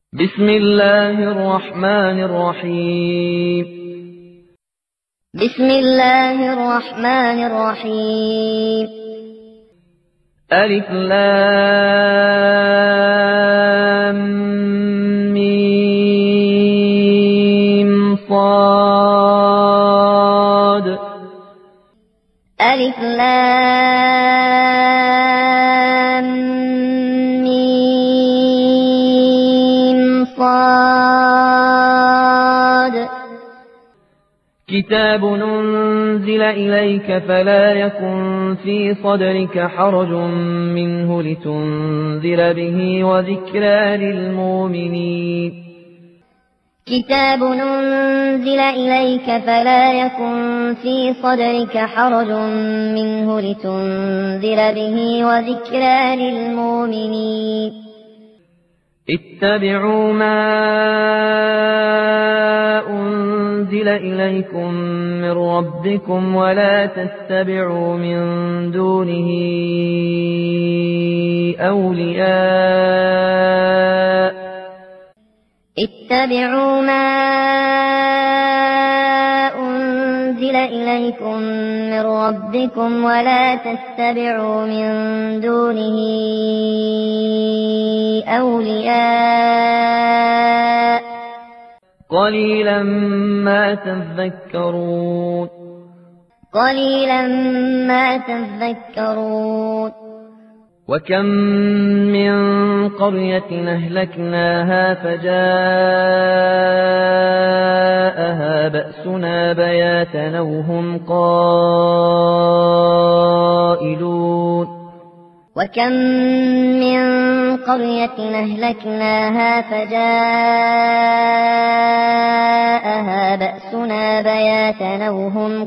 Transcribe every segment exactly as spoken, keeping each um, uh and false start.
بسم الله الرحمن الرحيم بسم الله الرحمن الرحيم ألف لام ميم صاد ألف لام ميم صاد كتاب أنزل إليك فلا يكن في صدرك حرج منه لتنذر به وذكرى للمؤمنين كتاب أنزل إليك فلا يكن في صدرك حرج منه لتنذر به وذكرى للمؤمنين اتبعوا ما أنزل إليكم من ربكم ولا تتبعوا من دونه أولياء اتبعوا ما أنزل إليكم من ربكم ولا تتبعوا من دونه أولياء قليلا ما تذكرون قليلا ما تذكرون وكم من قرية أهلكناها فجاءها بأسنا بياتا أو هم قائلون وكم من قرية أهلكناها فجاءها بأسنا بياتا أو هم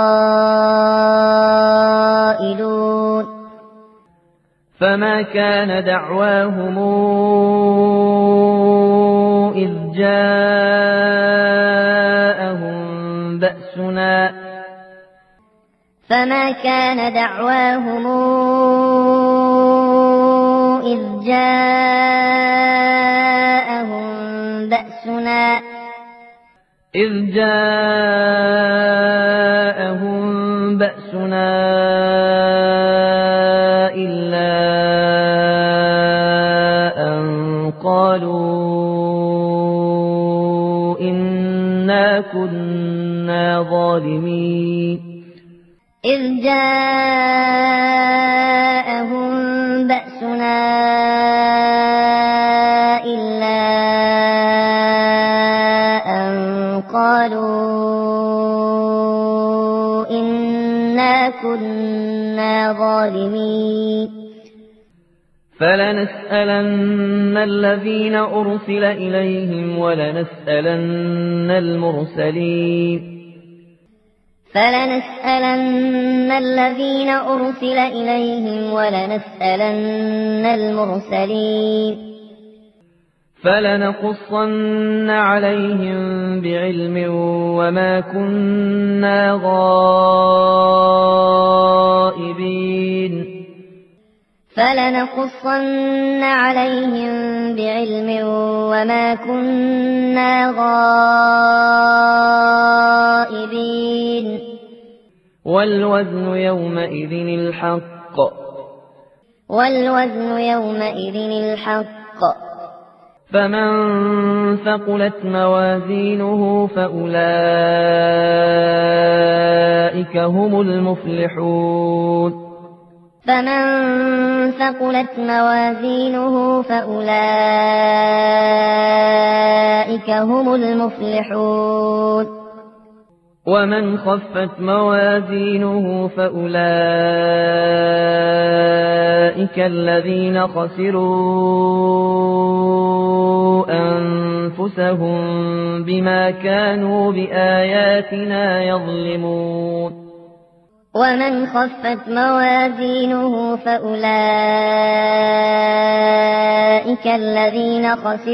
قائلون فما كان دعواهم إذ جاءهم بأسنا فما كان دعواهم إذ جاءهم بأسنا إذ جاءهم بأسنا إلا أن قالوا إنا كنا ظالمين إذ جاءهم بأسنا إلا أن قالوا إنا كنا ظالمين فلنسألن الذين أرسل إليهم ولنسألن المرسلين فلنسألن الذين أرسل إليهم ولنسألن المرسلين فلنقصن عليهم بعلم وما كنا غائبين فلنقصن عليهم بعلم وما كنا غائبين والوزن يومئذ الحق والوزن يومئذ الحق فمن ثقلت موازينه فأولئك هم المفلحون فمن ثقلت موازينه فأولئك هم المفلحون ومن خفت موازينه فأولئك الذين خسروا أنفسهم بما كانوا بآياتنا يظلمون ومن خفت موازينه فأولئك الذين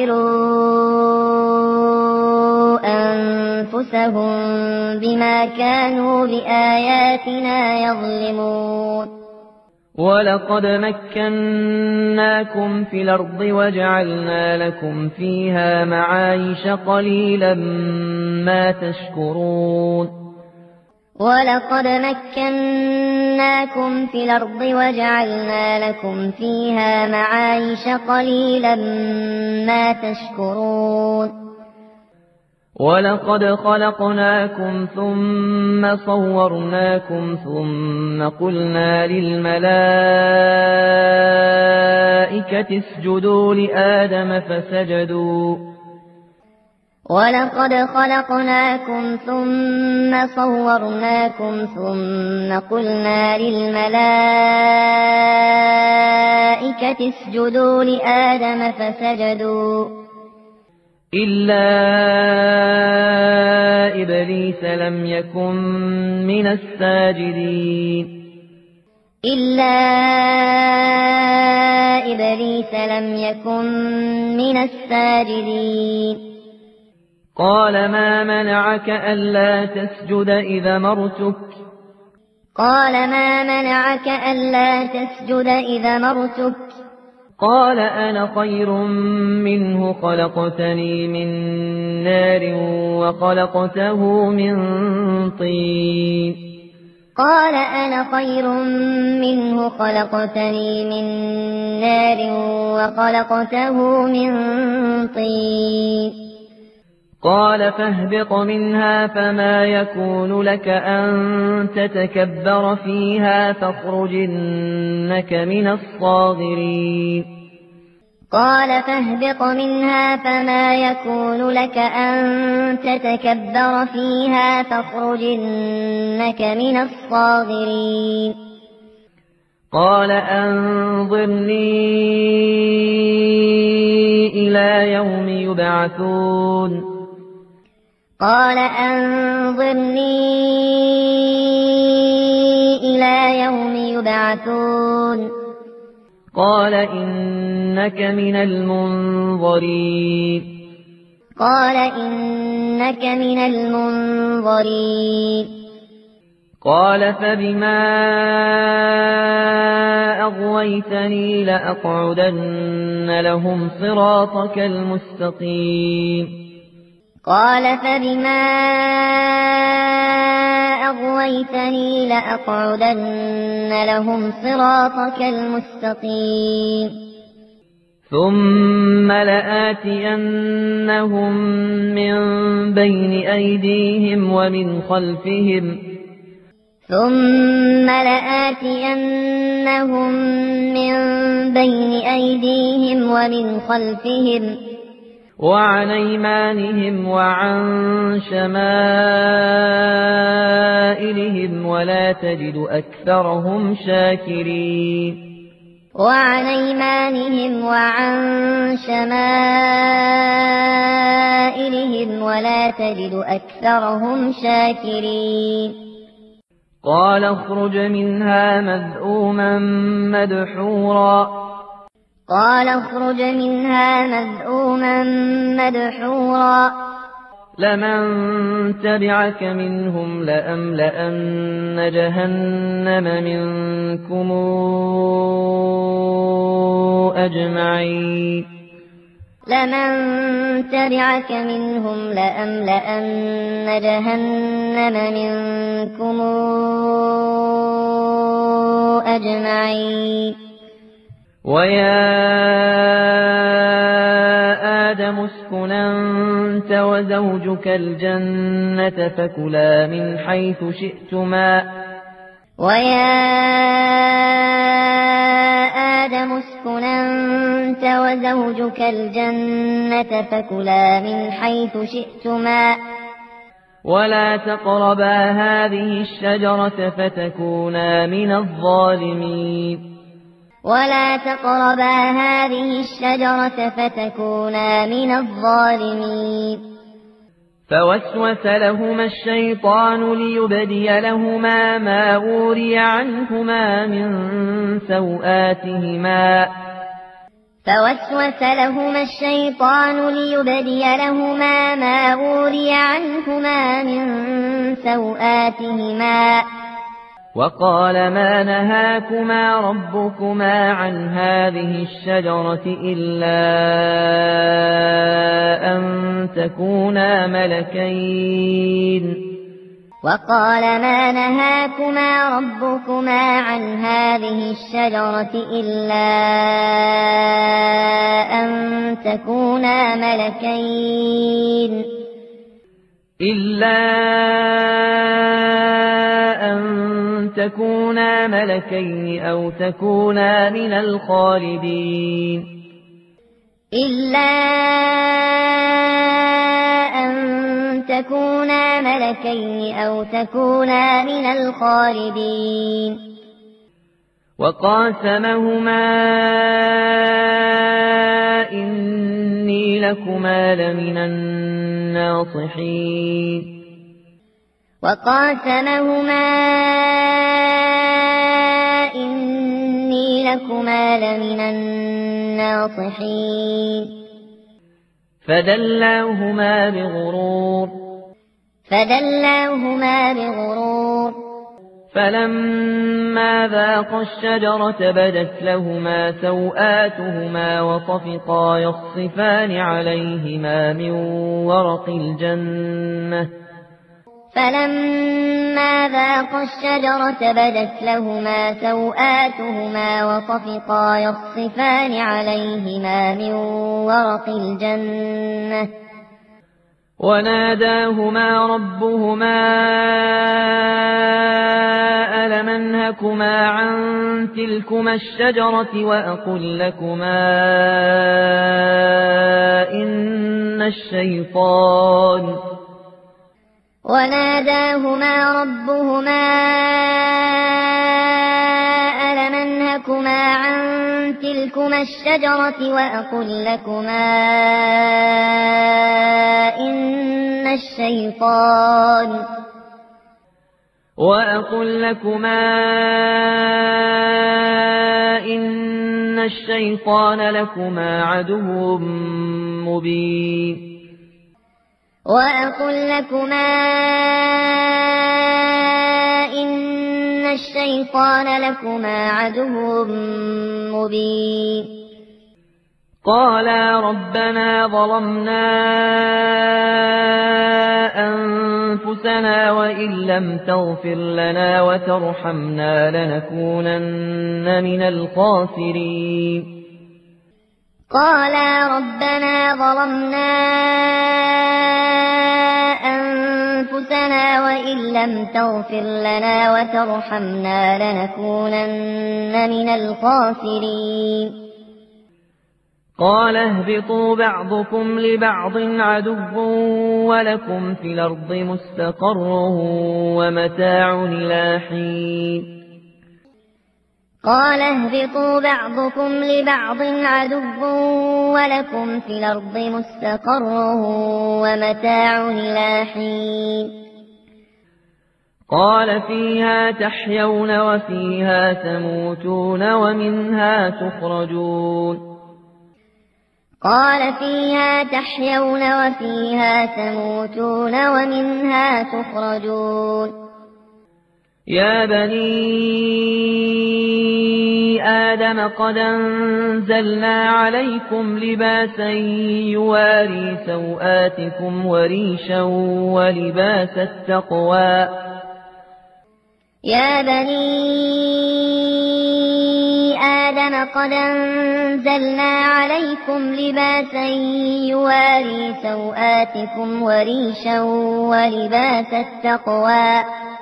خسروا أنفسهم بما كانوا بآياتنا يظلمون ولقد مكناكم في الأرض وجعلنا لكم فيها معايش قليلا ما تشكرون ولقد مكناكم في الأرض وجعلنا لكم فيها معايش قليلا ما تشكرون ولقد خلقناكم ثم صورناكم ثم قلنا للملائكة اسجدوا لآدم فسجدوا ولقد خلقناكم ثم صورناكم ثم قلنا للملائكة اسجدوا لآدم فسجدوا إلا إبليس لم يكن من الساجدين إلا إبليس لم يكن من الساجدين قال ما منعك ألا تسجد إذا مرتك قال ما منعك ألا تسجد إذا مرتك قال أنا خير منه خلقتني من نار وخلقته من طين قال أنا خير منه خلقتني من نار وخلقته من طين قال فاهبط منها فما يكون لك أن تتكبر فيها فاخرج إنك من الصاغرين قال فاهبط منها فما يكون لك أن تتكبر فيها فاخرج إنك من الصاغرين قال أنظرني إلى يوم يبعثون قال أنظرني إلى يوم يبعثون قال إنك من المنظرين قال إنك من المنظرين قال فبما أغويتني لأقعدن لهم صراطك المستقيم قال فبما أغويتني لأقعدن لهم صراطك المستقيم ثم لآتينهم من بين أيديهم ومن خلفهم ثم لآتينهم من بين أيديهم ومن خلفهم وعن أيمانهم وعن شمائلهم ولا تجد أكثرهم شاكرين وعن أيمانهم وعن شمائلهم ولا تجد أكثرهم شاكرين قال اخرج منها مذءوما مدحورا قال اخرج منها مذءوما مدحورا لمن تبعك منهم لأملأن جهنم منكم أجمعين لمن تبعك منهم لأملأن جهنم منكم أجمعين ويا آدم اسكن أنت وزوجك الجنة فكلا من حيث شئتما ويا آدم اسكن أنت وزوجك الجنة فكلا من حيث شئتما ولا تقربا هذه الشجرة فتكونا من الظالمين ولا تقربا هذه الشجرة فتكونا من الظالمين فوسوس لهما الشيطان ليبدي لهما ما أوري عنهما من سوآتهما فوسوس لهما الشيطان ليبدي لهما ما أوري عنهما من سوآتهما وقال ما نهاكما ربكما عن هذه الشجرة إلا أن تكونا ملكين وقال ما نهاكما ربكما عن هذه الشجرة إلا أن تكونا ملكين إلا أن تكونا ملكين أو تكونا من الخالدين إلا أن تكونا ملكين أو تكونا من الخالدين وقاسمهما إني لكما لمن الناصحين وقاسمهما إني لكما لمن الناصحين فدلاهما بغرور فدلاهما بغرور فلما ذاقا الشجرة بدت لهما سوآتهما وطفقا يخصفان عليهما من ورق الجنة فلما ذاقا الشجرة بدت لهما سوآتهما وطفقا يخصفان عليهما من ورق الجنة وناداهما ربهما ألم أنهكما عن تلكما الشجرة وأقل لكما إن الشيطان وناداهما ربهما ألم أنهكما عن تلكما الشجرة وأقل لكما إن الشيطان وأقل لكما إن الشيطان لكما عدو مبين وأقل لكما إن الشيطان لكما عدو مبين قالا ربنا ظلمنا أنفسنا وإن لم تغفر لنا وترحمنا لنكونن من الخاسرين قالا ربنا ظلمنا أنفسنا وإن لم تغفر لنا وترحمنا لنكونن من الخاسرين قال اهبطوا بعضكم لبعض عدو ولكم في الأرض مستقر ومتاع إلى حين قال اهبطوا بعضكم لبعض عدو ولكم في الأرض مستقر ومتاع إلى حين قال فيها تحيون وفيها تموتون ومنها تخرجون قال فيها تحيون وفيها تموتون ومنها تخرجون يا بني آدم قد أنزلنا عليكم لباسا يواري سوآتكم وريشا ولباس التقوى يا بني آدم قد أنزلنا عليكم لباسا يواري سوآتكم وريشا ولباس التقوى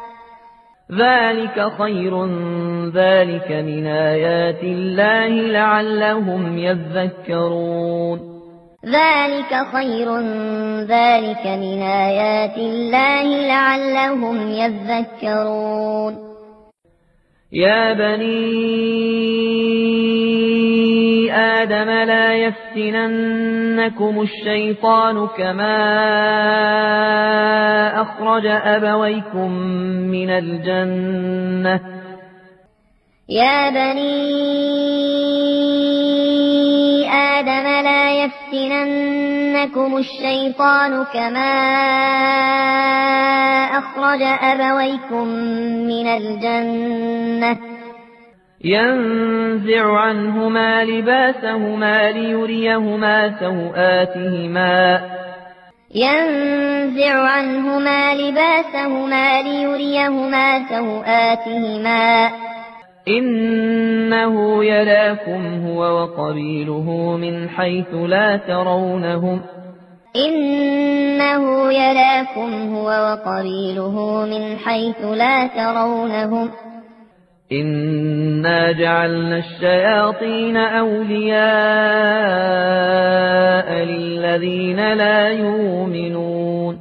ذلك خير ذلك من آيات الله لعلهم يذكرون ذلك خير ذلك من آيات الله لعلهم يذكرون يا بني آدم لا يفتننكم الشيطان كما أخرج أبويكم من الجنة يا بني آدم لا يفتننكم الشيطان كما أخرج أبويكم من الجنة ينزع عنهما لباسهما ليريهما سوآتهما ينزع عنهما لباسهما ليريهما سوآتهما إنه يراكم هو وقبيله من حيث لا ترونهم إنه يراكم هو وقبيله من حيث لا ترونهم إنا جعلنا الشياطين أولياء للذين لا يؤمنون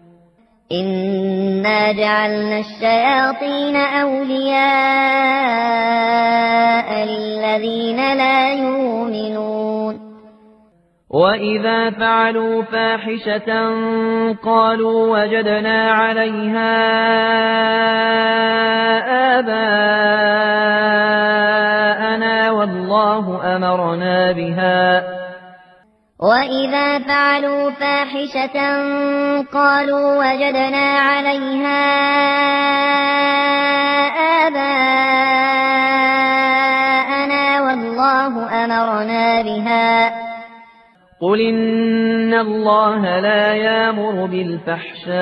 إنا جعلنا الشياطين أولياء للذين لا يؤمنون وإذا فعلوا فاحشة قالوا وجدنا عليها آباءنا والله أمرنا بها وإذا فعلوا فاحشة قالوا وجدنا عليها آباءنا والله أمرنا بها قل إن الله لا يأمر بالفحشاء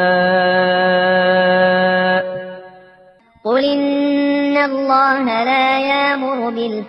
قل إن الله لا يأمر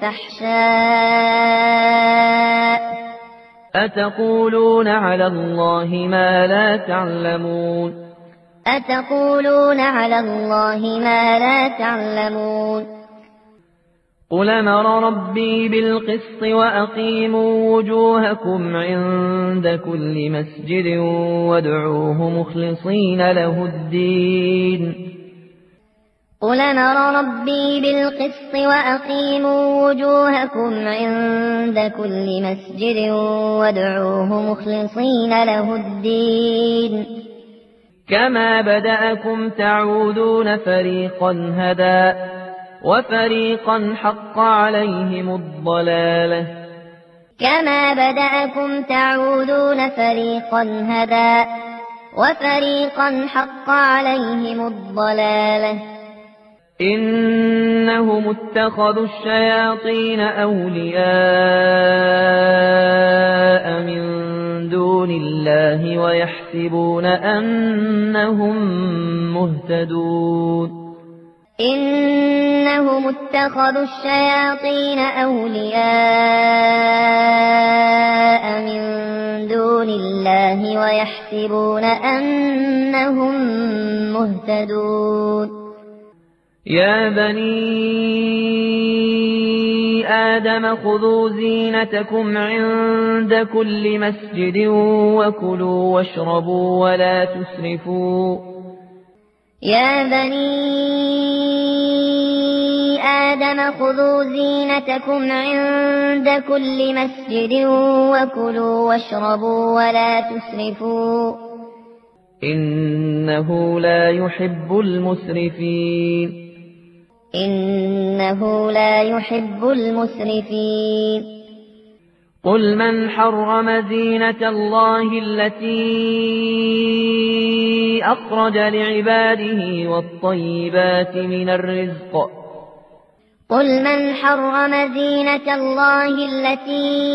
بالفحشاء أتقولون على الله ما لا تعلمون أتقولون على الله ما لا تعلمون قل أمر ربي بالقسط وأقيموا وجوهكم عند كل مسجد وادعوه مخلصين له الدين قل أمر ربي بالقسط وأقيموا وجوهكم عند كل مسجد وادعوه مخلصين له الدين كما بدأكم تعودون فريقا هدى وفريقا حق عليهم الضلالة كما بدأكم تعودون فريقا هدى وفريقا حق عليهم الضلالة إنهم اتخذوا الشياطين أولياء من دون الله ويحسبون أنهم مهتدون إنهم اتخذوا الشياطين أولياء من دون الله ويحسبون أنهم مهتدون يا بني آدم خذوا زينتكم عند كل مسجد وكلوا واشربوا ولا تسرفوا يا بني آدم خذوا زينتكم عند كل مسجد وكلوا واشربوا ولا تسرفوا إنه لا يحب المسرفين إنه لا يحب المسرفين قل من حرم زينة الله التي أخرج لعباده والطيبات من الرزق قل من حرم زينة الله التي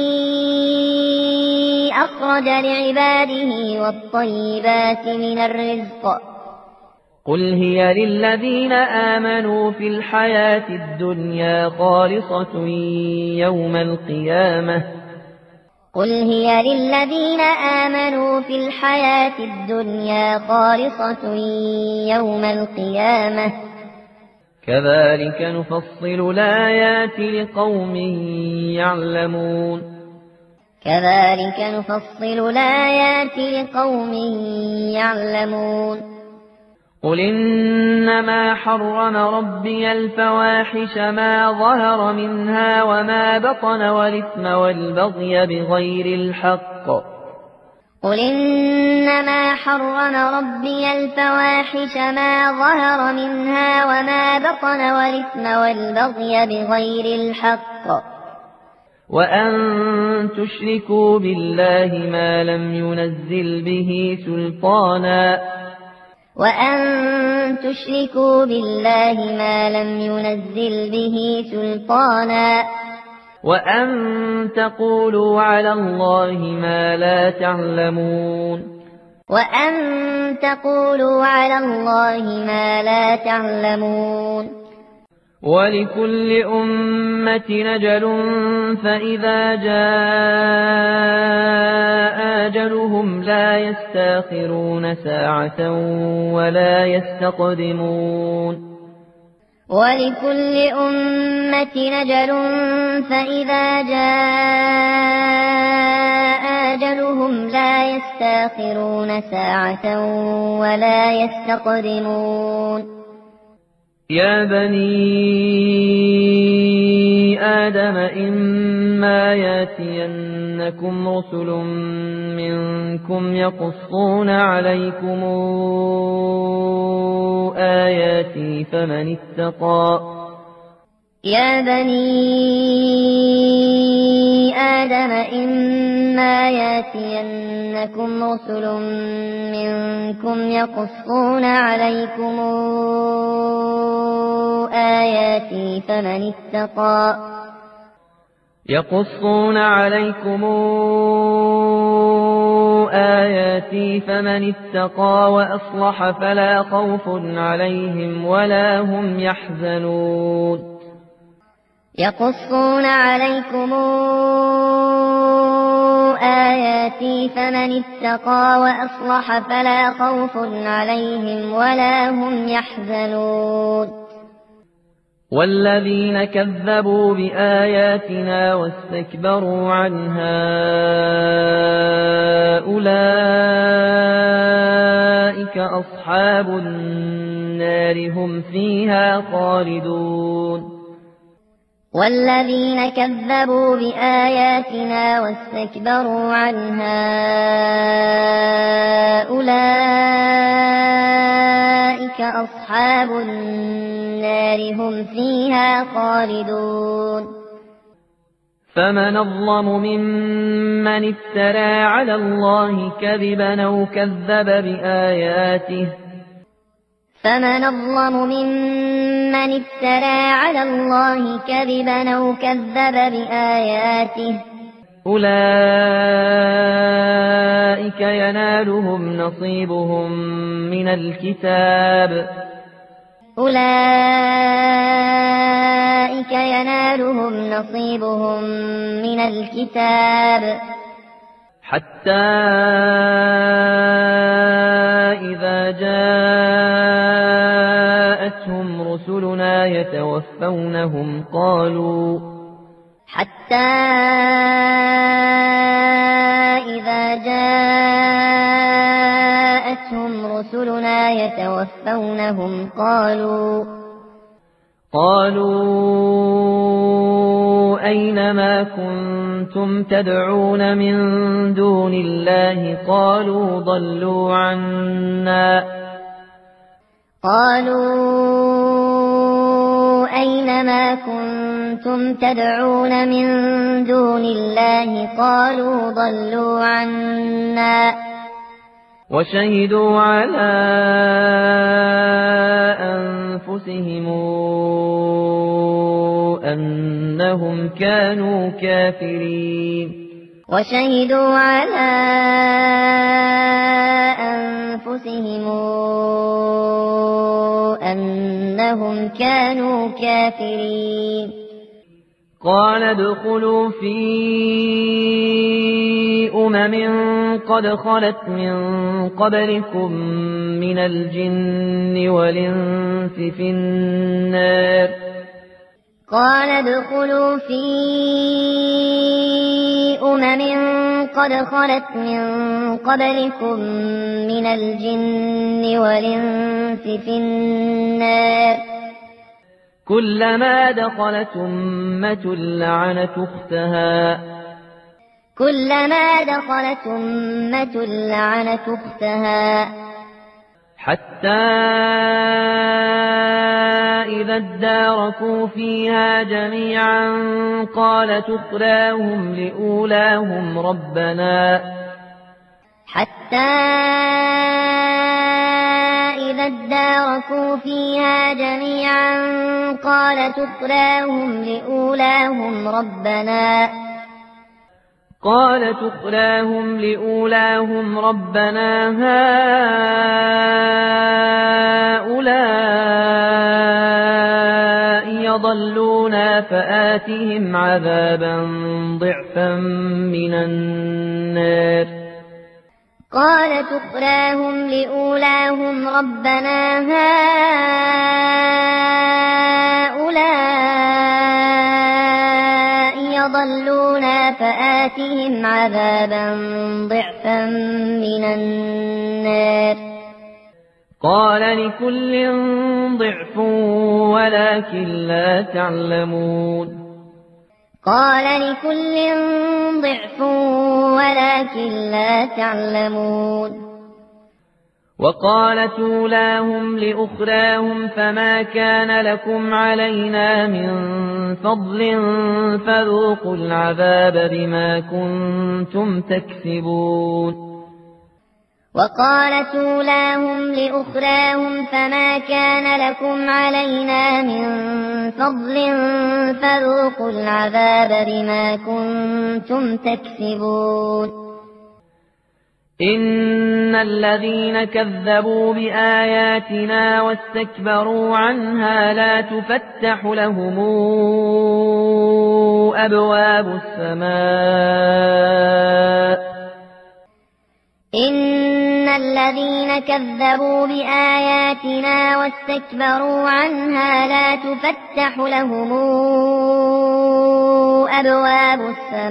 أخرج لعباده والطيبات من الرزق قل هي للذين آمنوا في الحياة الدنيا خالصة يوم القيامة قل هي للذين آمنوا في الحياة الدنيا خالصة يوم القيامة كذلك نفصل الآيات لقوم يعلمون كذلك نفصل الآيات لقوم يعلمون قل إنما حرم ربي الفواحش ما ظهر منها وما بطن والإثم والبغي بغير الحق قل إنما حرم ربي الفواحش ما ظهر منها وما بطن والإثم والبغي بغير الحق وأن تشركوا بالله ما لم ينزل به سلطانا وأن تشركوا بالله ما لم ينزل به سلطانا وأن تقولوا على الله ما لا تعلمون وأن تقولوا على الله ما لا تعلمون ولكل أمة نجل فإذا جاء أجلهم لا يستأخرون ساعة ولا يستقدمون ولكل أمة نجل فإذا جاء أجلهم لا يستأخرون ساعة ولا يستقدمون يا بني آدم إما ياتينكم رسل منكم يقصون عليكم آياتي فمن اتقى يا بني آدم إما ياتينكم رسل منكم يقصون عليكم آياتي فمن اتقى يقصون عليكم آياتي فمن اتقى وأصلح فلا خوف عليهم ولا هم يحزنون يقصون عليكم آياتي فمن اتقى وأصلح فلا خوف عليهم ولا هم يحزنون والذين كذبوا بآياتنا واستكبروا عنها أولئك أصحاب النار هم فيها خالدون والذين كذبوا بآياتنا واستكبروا عنها أولئك أصحاب النار هم فيها خالدون فمن أظلم ممن افترى على الله كذبا أو كذب بآياته فمن أظلم ممن افترى على الله كذبا أو كذب بآياته أولئك ينالهم نصيبهم من الكتاب أولئك ينالهم نصيبهم من الكتاب حتى إذا جاءتهم رسلنا يتوفونهم قالوا حتى إذا جاءتهم رسلنا يتوفونهم قالوا قالوا أين ما كنتم تدعون من دون الله قالوا ضلوا عنا قالوا أين ما كنتم تدعون من دون الله قالوا ضلوا عنا وشهدوا على أنفسهم أنهم كانوا كافرين وشهدوا على أنفسهم أنهم كانوا كافرين قال ادخلوا في أمم قد خلت من قبلكم من الجن والإنس في النار قال ادخلوا في أمم قد خلت من قبلكم من الجن والإنس في النار كلما دخلت أمة لعنت أختها كلما دخلت أمة لعنت أختها حتى إذا اداركوا فيها جميعا قالت أخراهم لأولاهم ربنا حتى إذا اداركوا فيها جميعا قالت أخراهم لأولاهم ربنا قالت أخراهم لأولاهم ربنا هؤلاء يضلونا فآتهم عذابا ضعفا من النار قالت أخراهم لأولاهم ربنا هؤلاء يضلونا فآتهم عذابا ضعفا من النار قال لكل ضعف ولكن لا تعلمون قال لكل ضعف ولكن لا تعلمون وقالت أولاهم لأخراهم فما كان لكم علينا من فضل فذوقوا العذاب بما كنتم تكسبون وقالت أولاهم لأخراهم فما كان لكم علينا من فضل فذوقوا العذاب بما كنتم تكسبون إن الذين كذبوا بآياتنا واستكبروا عنها لا تفتح لهم أبواب السماء إن الذين كذبوا بآياتنا واستكبروا عنها لا تفتح لهم أبواب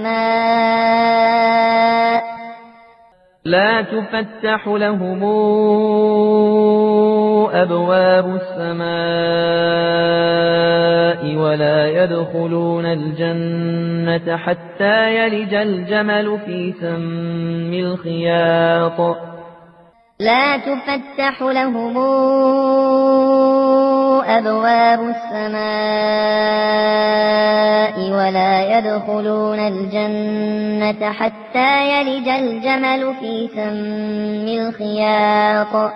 السماء لا تفتح لهم أبواب السماء ولا يدخلون الجنة حتى يلج الجمل في سم الخياط لا تفتح لهم أبواب السماء ولا يدخلون الجنة حتى يلج الجمل في سم الخياط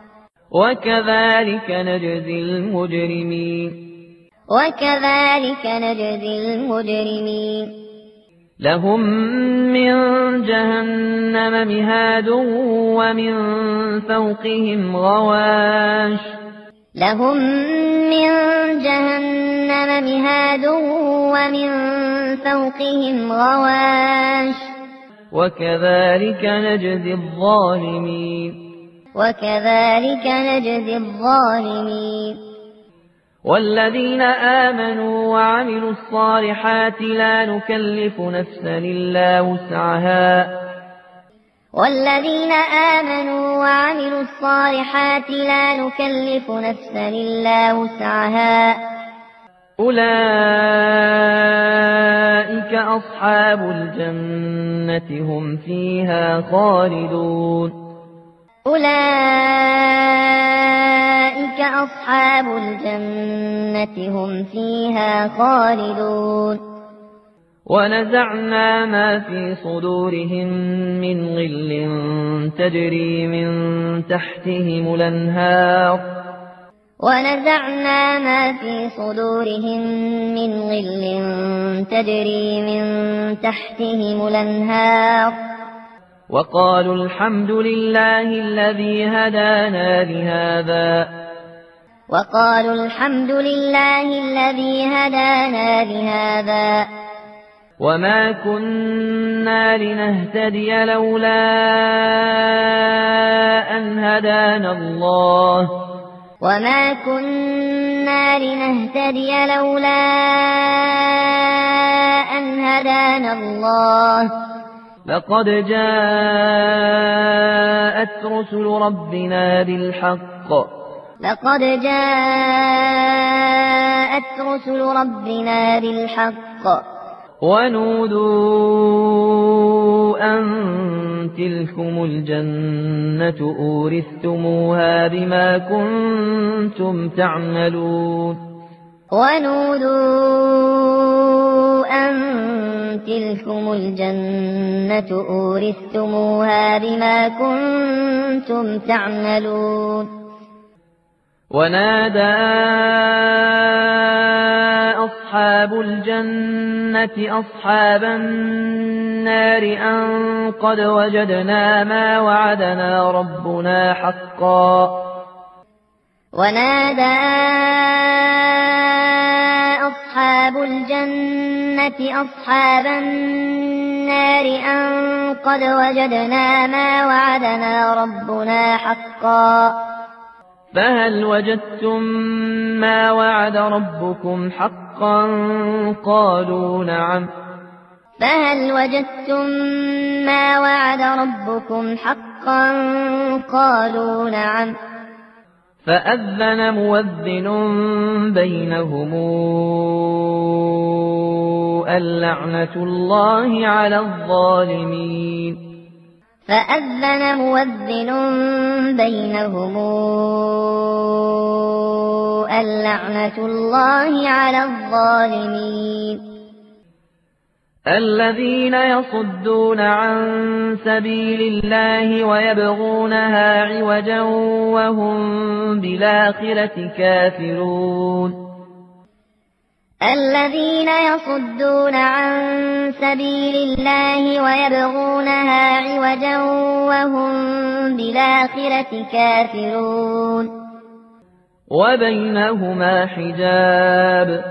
وكذلك نجزي المجرمين وكذلك نجزي المجرمين لهم من جهنم مهاد ومن فوقهم غواش لهم من جهنم مهاد ومن فوقهم غواش وكذلك نجزي الظالمين وكذلك نجزي الظالمين والذين آمنوا وعملوا الصالحات لا نكلف نفسا إلا وسعها والذين آمنوا وعملوا الصالحات لا نكلف نفسا إلا وسعها أولئك أصحاب الجنة هم فيها خالدون أولئك أصحاب الجنة هم فيها خالدون ونزعنا ما في صدورهم من غل تجري من تحتهم الأنهار ونزعنا ما في صدورهم من غل تجري من تحتهم الأنهار وقالوا الحمد لله الذي هدانا لهذا وقالوا الحمد لله الذي هدانا لهذا وما كنا لنهتدي لولا أن هدانا الله وما كنا لنهتدي لولا أن هدانا الله لقد جاءت رسل ربنا بالحق لقد جاءت رسل ربنا بالحق ونودوا أن تلكم الجنة أورثتموها بما كنتم تعملون ونودوا أن تلكم الجنة أورثتموها بما كنتم تعملون ونادى أصحاب الجنة أصحاب النار أن قد وجدنا ما وعدنا ربنا حقا ونادى أصحاب الجنة أصحاب النار أن قد وجدنا ما وعدنا ربنا حقا فهل وجدتم ما وعد ربكم حقا قالوا نعم فهل وجدتم ما وعد ربكم حقا قالوا نعم فأذن مؤذن بينهم اللعنة الله على الظالمين فأذن مؤذن بينهم اللعنة الله على الظالمين الذين يصدون عن سبيل الله ويبغونها عوجا وهم بالآخرة كافرون الذين يصدون عن سبيل الله ويبغونها عوجا وهم بالآخرة كافرون وبينهما حجاب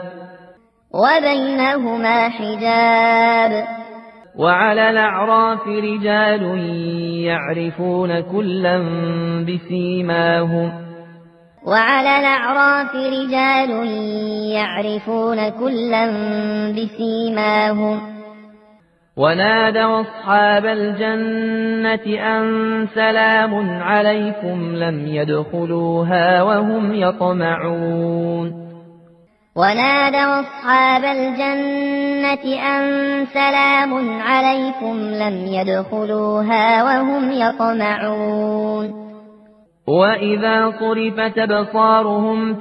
وبينهما حجاب وعلى الأعراف رجال يعرفون كلا بسيماهم وعلى الأعراف رجال يعرفون كلا بسيماهم ونادوا أصحاب الجنة أن سلام عليكم لم يدخلوها وهم يطمعون ونادوا أصحاب الجنة أن سلام عليكم لم يدخلوها وهم يطمعون وإذا صرفت أبصارهم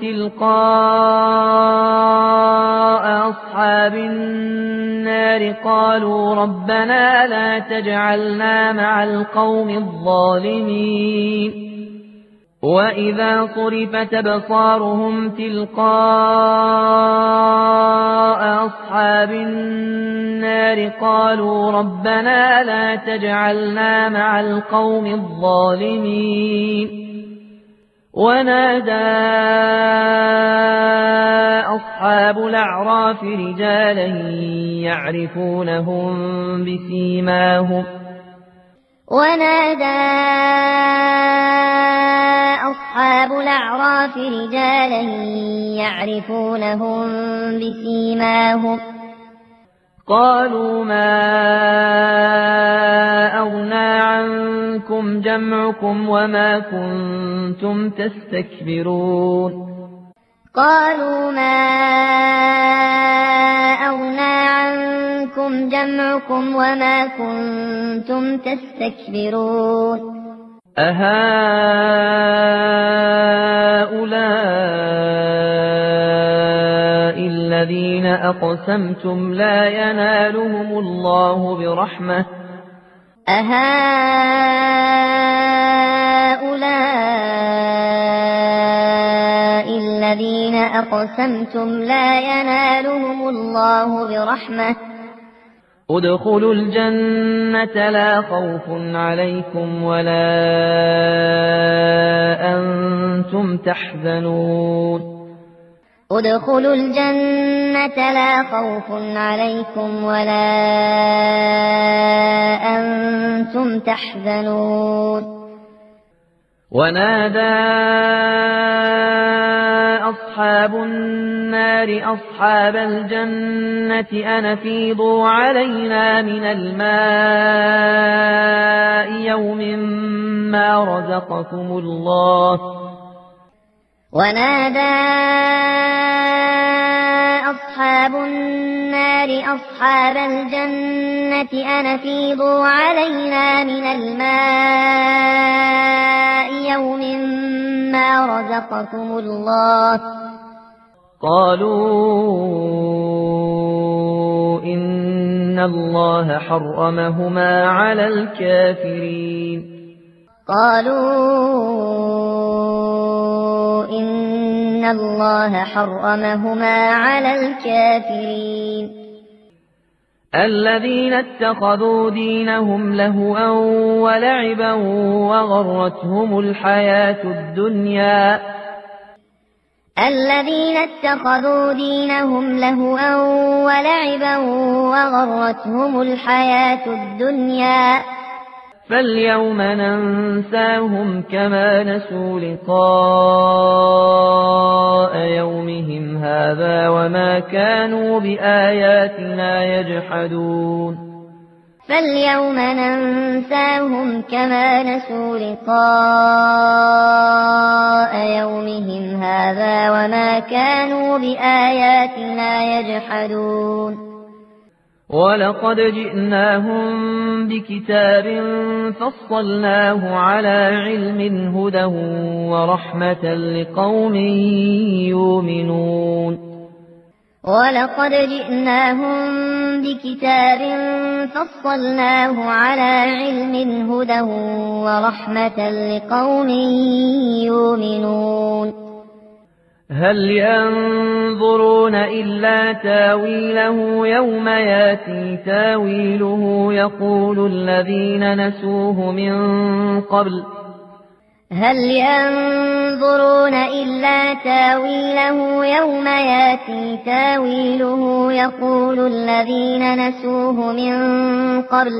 تلقاء أصحاب النار قالوا ربنا لا تجعلنا مع القوم الظالمين وإذا صرفت أبصارهم تلقاء أصحاب النار قالوا ربنا لا تجعلنا مع القوم الظالمين ونادى أصحاب الأعراف رجالا يعرفونهم بسيماهم ونادى أصحاب الأعراف رجالا يعرفونهم بسيماهم قالوا ما أغنى عنكم جمعكم وما كنتم تستكبرون قالوا ما أغنى عنكم جمعكم وما كنتم تستكبرون أهؤلاء الذين أقسمتم لا ينالهم الله برحمة أهؤلاء الذين أقسمتم لا ينالهم الله برحمة ادخلوا الجنة لا خوف عليكم ولا أنتم تحزنون ادخلوا الجنة لا خوف عليكم ولا أنتم تحزنون ونادى أصحاب النار أصحاب الجنة أن أفيضوا علينا من الماء يوم ما رزقكم الله ونادى أصحاب النار أصحاب الجنة أن أفيضوا علينا من الماء يوم ما رزقكم الله قالوا إن الله حرمهما على الكافرين قالوا إن الله حرمهما على الكافرين الذين اتخذوا دينهم لهوا ولعبا وغرتهم الحياة الدنيا الذين اتخذوا دينهم لهوا ولعبا وغرتهم الحياة الدنيا فاليوم ننساهم كما نسوا لقاء يومهم هذا وما كانوا بآياتنا يجحدون فاليوم ننساهم كما نسوا لقاء يومهم هذا وما كانوا بآياتنا يجحدون ولقد جئناهم بكتاب فصلناه على علم هدى ورحمة لقوم يؤمنون ولقد جئناهم بكتاب فصلناه على علم هدى ورحمة لقوم يؤمنون هل ينظرون إلا تاويله يوم ياتي تاويله يقول الذين نسوه من قبل هل ينظرون إلا تاويله يوم ياتي تاويله يقول الذين نسوه من قبل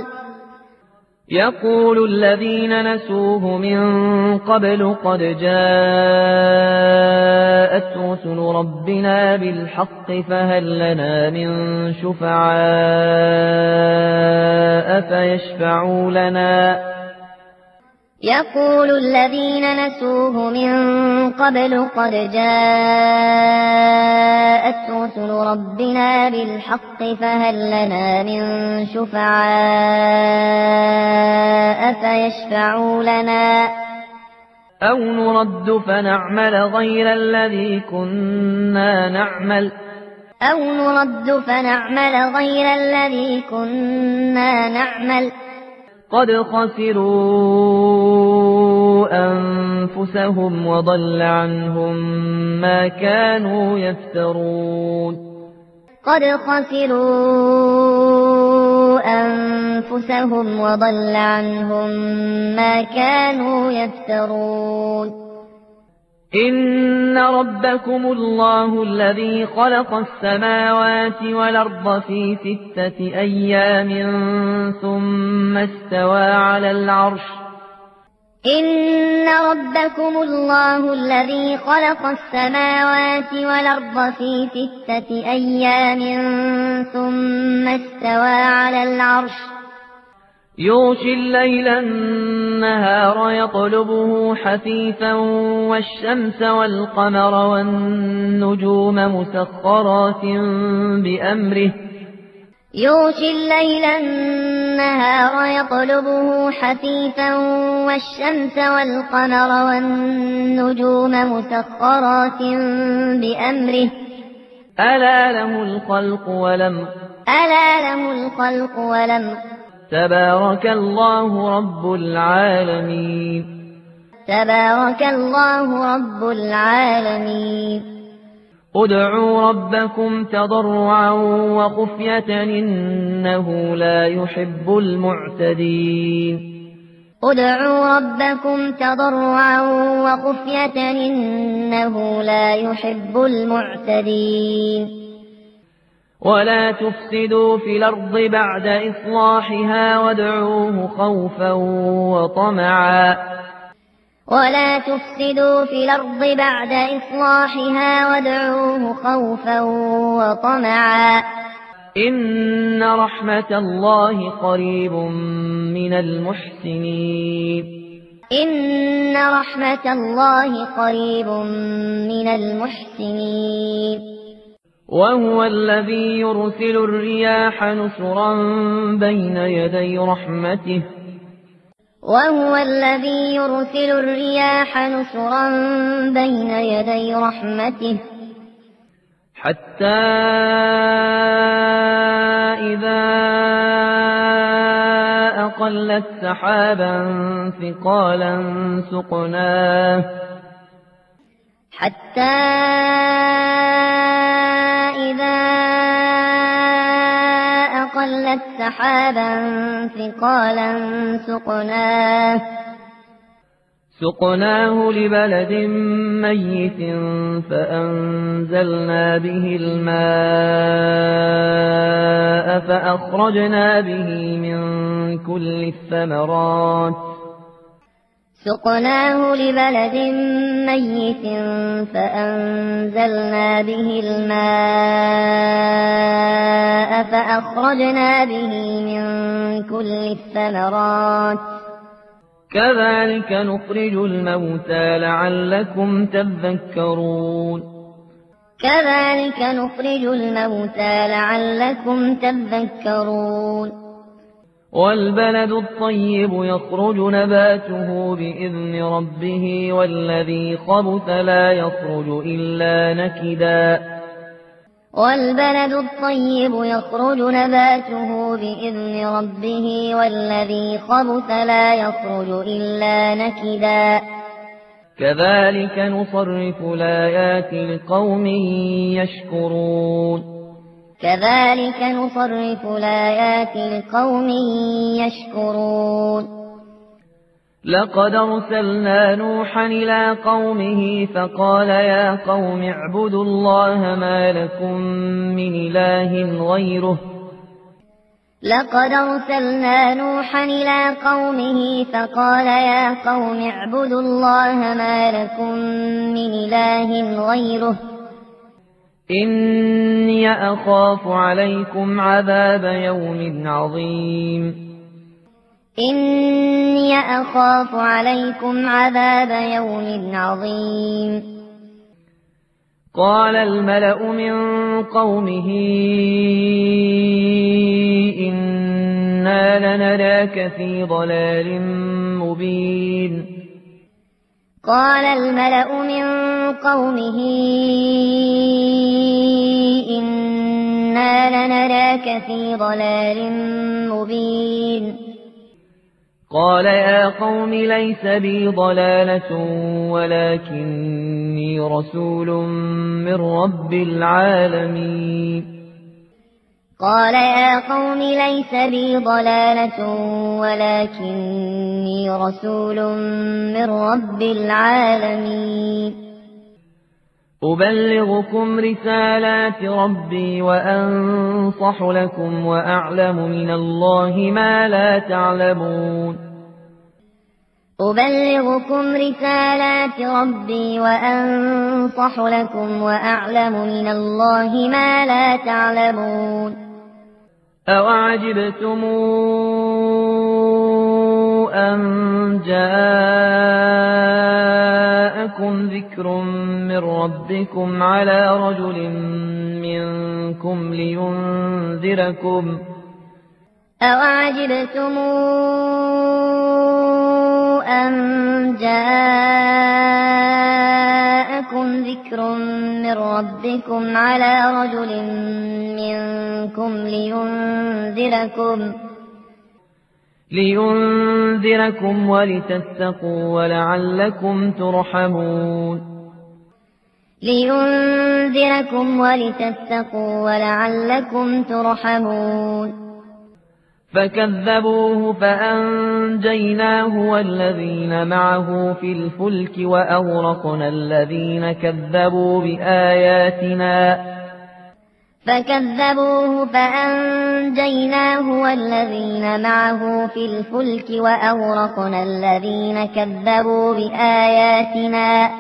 يقول الذين نسوه من قبل قد جاءت رسل ربنا بالحق فهل لنا من شفعاء فيشفعوا لنا يقول الذين نسوه من قبل قد جاءت رسل ربنا بالحق فهل لنا من شفعاء فيشفعوا لنا أو نرد فنعمل غير الذي كنا نعمل أو نرد فنعمل غير الذي كنا نعمل قد خسروا أنفسهم وضل عنهم ما كانوا يفترون قد خسروا أنفسهم وضل عنهم ما كانوا يفترون إن ربكم الله الذي خلق السماوات والأرض في ستة أيام ثم استوى على العرش إن ربكم الله الذي خلق السماوات والأرض في ستة أيام ثم استوى على العرش يغشي الليل النهار يطلبه حثيثا والشمس والقمر والنجوم مسخرات بأمره يغشي الليل النهار يطلبه حثيثا والشمس والقمر والنجوم مسخرات بأمره ألا له الخلق ولم ألا له الخلق ولم تبارك الله رب العالمين تبارك الله رب العالمين ادعوا ربكم تضرعا وخفية إنه لا يحب المعتدين ادعوا ربكم تضرعا وخفية إنه لا يحب المعتدين ولا تفسدوا في الأرض بعد إصلاحها وادعوه خوفا وطمعا ولا تفسدوا في الأرض بعد إصلاحها وادعوه خوفا وطمعا إن رحمة الله قريب من المحسنين إن رحمة الله قريب من المحسنين وهو الذي يرسل الرياح نشرا بين يدي رحمته وهو الذي يرسل الرياح نشرا بين يدي رحمته حتى إذا أقلت سحابا ثقالا سقناه حتى إذا أقلت سحابا ثقالا سقناه سقناه لبلد ميت فأنزلنا به الماء فأخرجنا به من كل الثمرات سقناه لبلد ميت فأنزلنا به الماء فأخرجنا به من كل الثمرات كذلك نخرج الموتى لعلكم تذكرون كذلك نخرج الموتى لعلكم تذكرون والبلد الطيب يخرج نباته بإذن ربه والذي خبث لا يخرج إلا نكدا والبلد الطيب يخرج نباته بإذن ربه والذي خبث لا يخرج إلا نكدا كذلك نصرف الآيات لقوم يشكرون كذلك نصرف الآيات لقوم يشكرون لقد أرسلنا نوحا إلى قومه فقال يا قوم اعبدوا الله ما لكم من إله غيره لقد أرسلنا نوحا إلى قومه فقال يا قوم اعبدوا الله ما لكم من إله غيره إني أخاف عليكم عذاب يوم عظيم إني أخاف عليكم عذاب يوم عظيم قال الملأ من قومه إنا لنراك في ضلال مبين قال الملأ من قومه إنا لنراك في ضلال مبين قال يا قوم ليس بي ضلالة ولكني رسول من رب العالمين قال يا قوم ليس بي ضلالة ولكني رسول من رب العالمين أبلغكم رسالات ربي وأنصح لكم وأعلم من الله ما لا تعلمون أبلغكم رسالات ربي وأنصح لكم وأعلم من الله ما لا تعلمون أوعجبتم أن جاءكم ذكر من ربكم على رجل منكم لينذركم أوعجبتم أن جاءكم ذكر من ربكم على رجل منكم لينذركم لينذركم ولتتقوا ولعلكم ترحمون لينذركم ولتتقوا ولعلكم ترحمون فكذبوه فأنجيناه والذين معه في الفلك وأغرقنا الذين كذبوا بآياتنا فكذبوه فأنجيناه والذين معه في الفلك وأغرقنا الذين كذبوا بآياتنا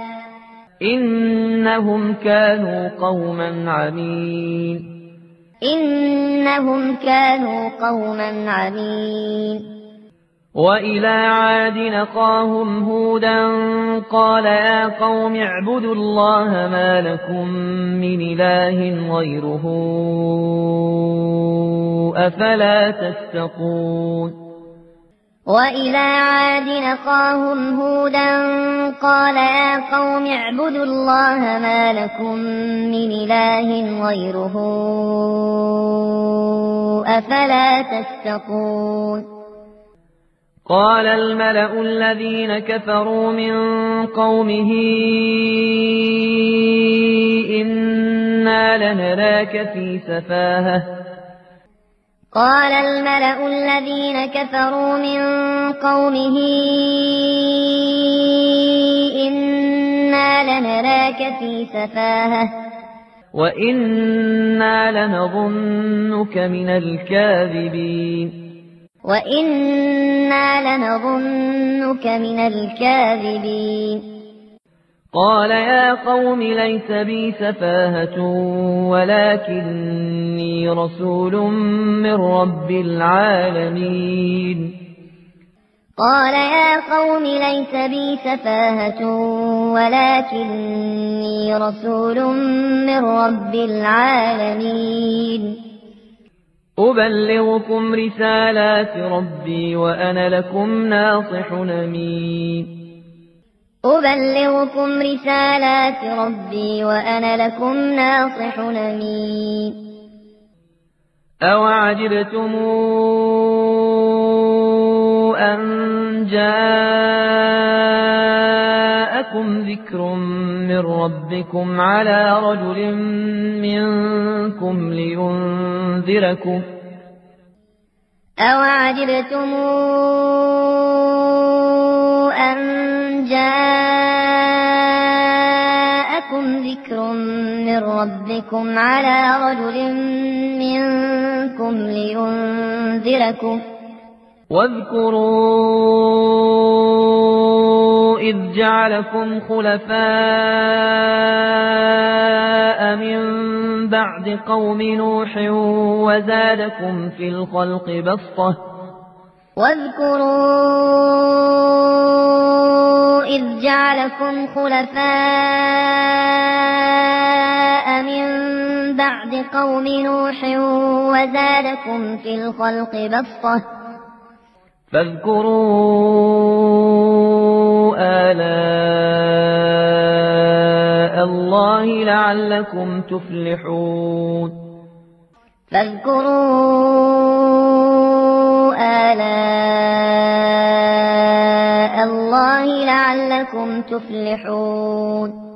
إنهم كانوا قوما عمين إنهم كانوا قوما عمين وإلى عاد نخاهم هودا قال يا قوم اعبدوا الله ما لكم من إله غيره أفلا تتقون وإلى عاد أخاهم هودا قال يا قوم اعبدوا الله ما لكم من إله غيره أفلا تتقون قال الملأ الذين كفروا من قومه إنا لنراك في سفاهة قال الملأ الذين كفروا من قومه إنا لنراك في سفاهة وإنا لنظنك من الكاذبين وإنا لنظنك من الكاذبين قال يا قوم ليس بي سفاهة ولكني رسول من رب العالمين قال يا قوم ليس بي سفاهة ولكني رسول من رب العالمين أبلغكم رسالات ربي وأنا لكم ناصح أمين أبلغكم رسالات ربي وأنا لكم ناصح أمين أوعجبتم أن جاءكم ذكر من ربكم على رجل منكم لينذركم أوعجبتم أن جاءكم ذكر من ربكم على رجل منكم لينذركم واذكروا إذ جعلكم خلفاء من بعد قوم نوح وزادكم في الخلق بسطة واذكروا إذ جعلكم خلفاء من بعد قوم نوح وزادكم في الخلق بسطة فاذكروا آلاء الله لعلكم تفلحون فاذكروا آلاء الله لعلكم تفلحون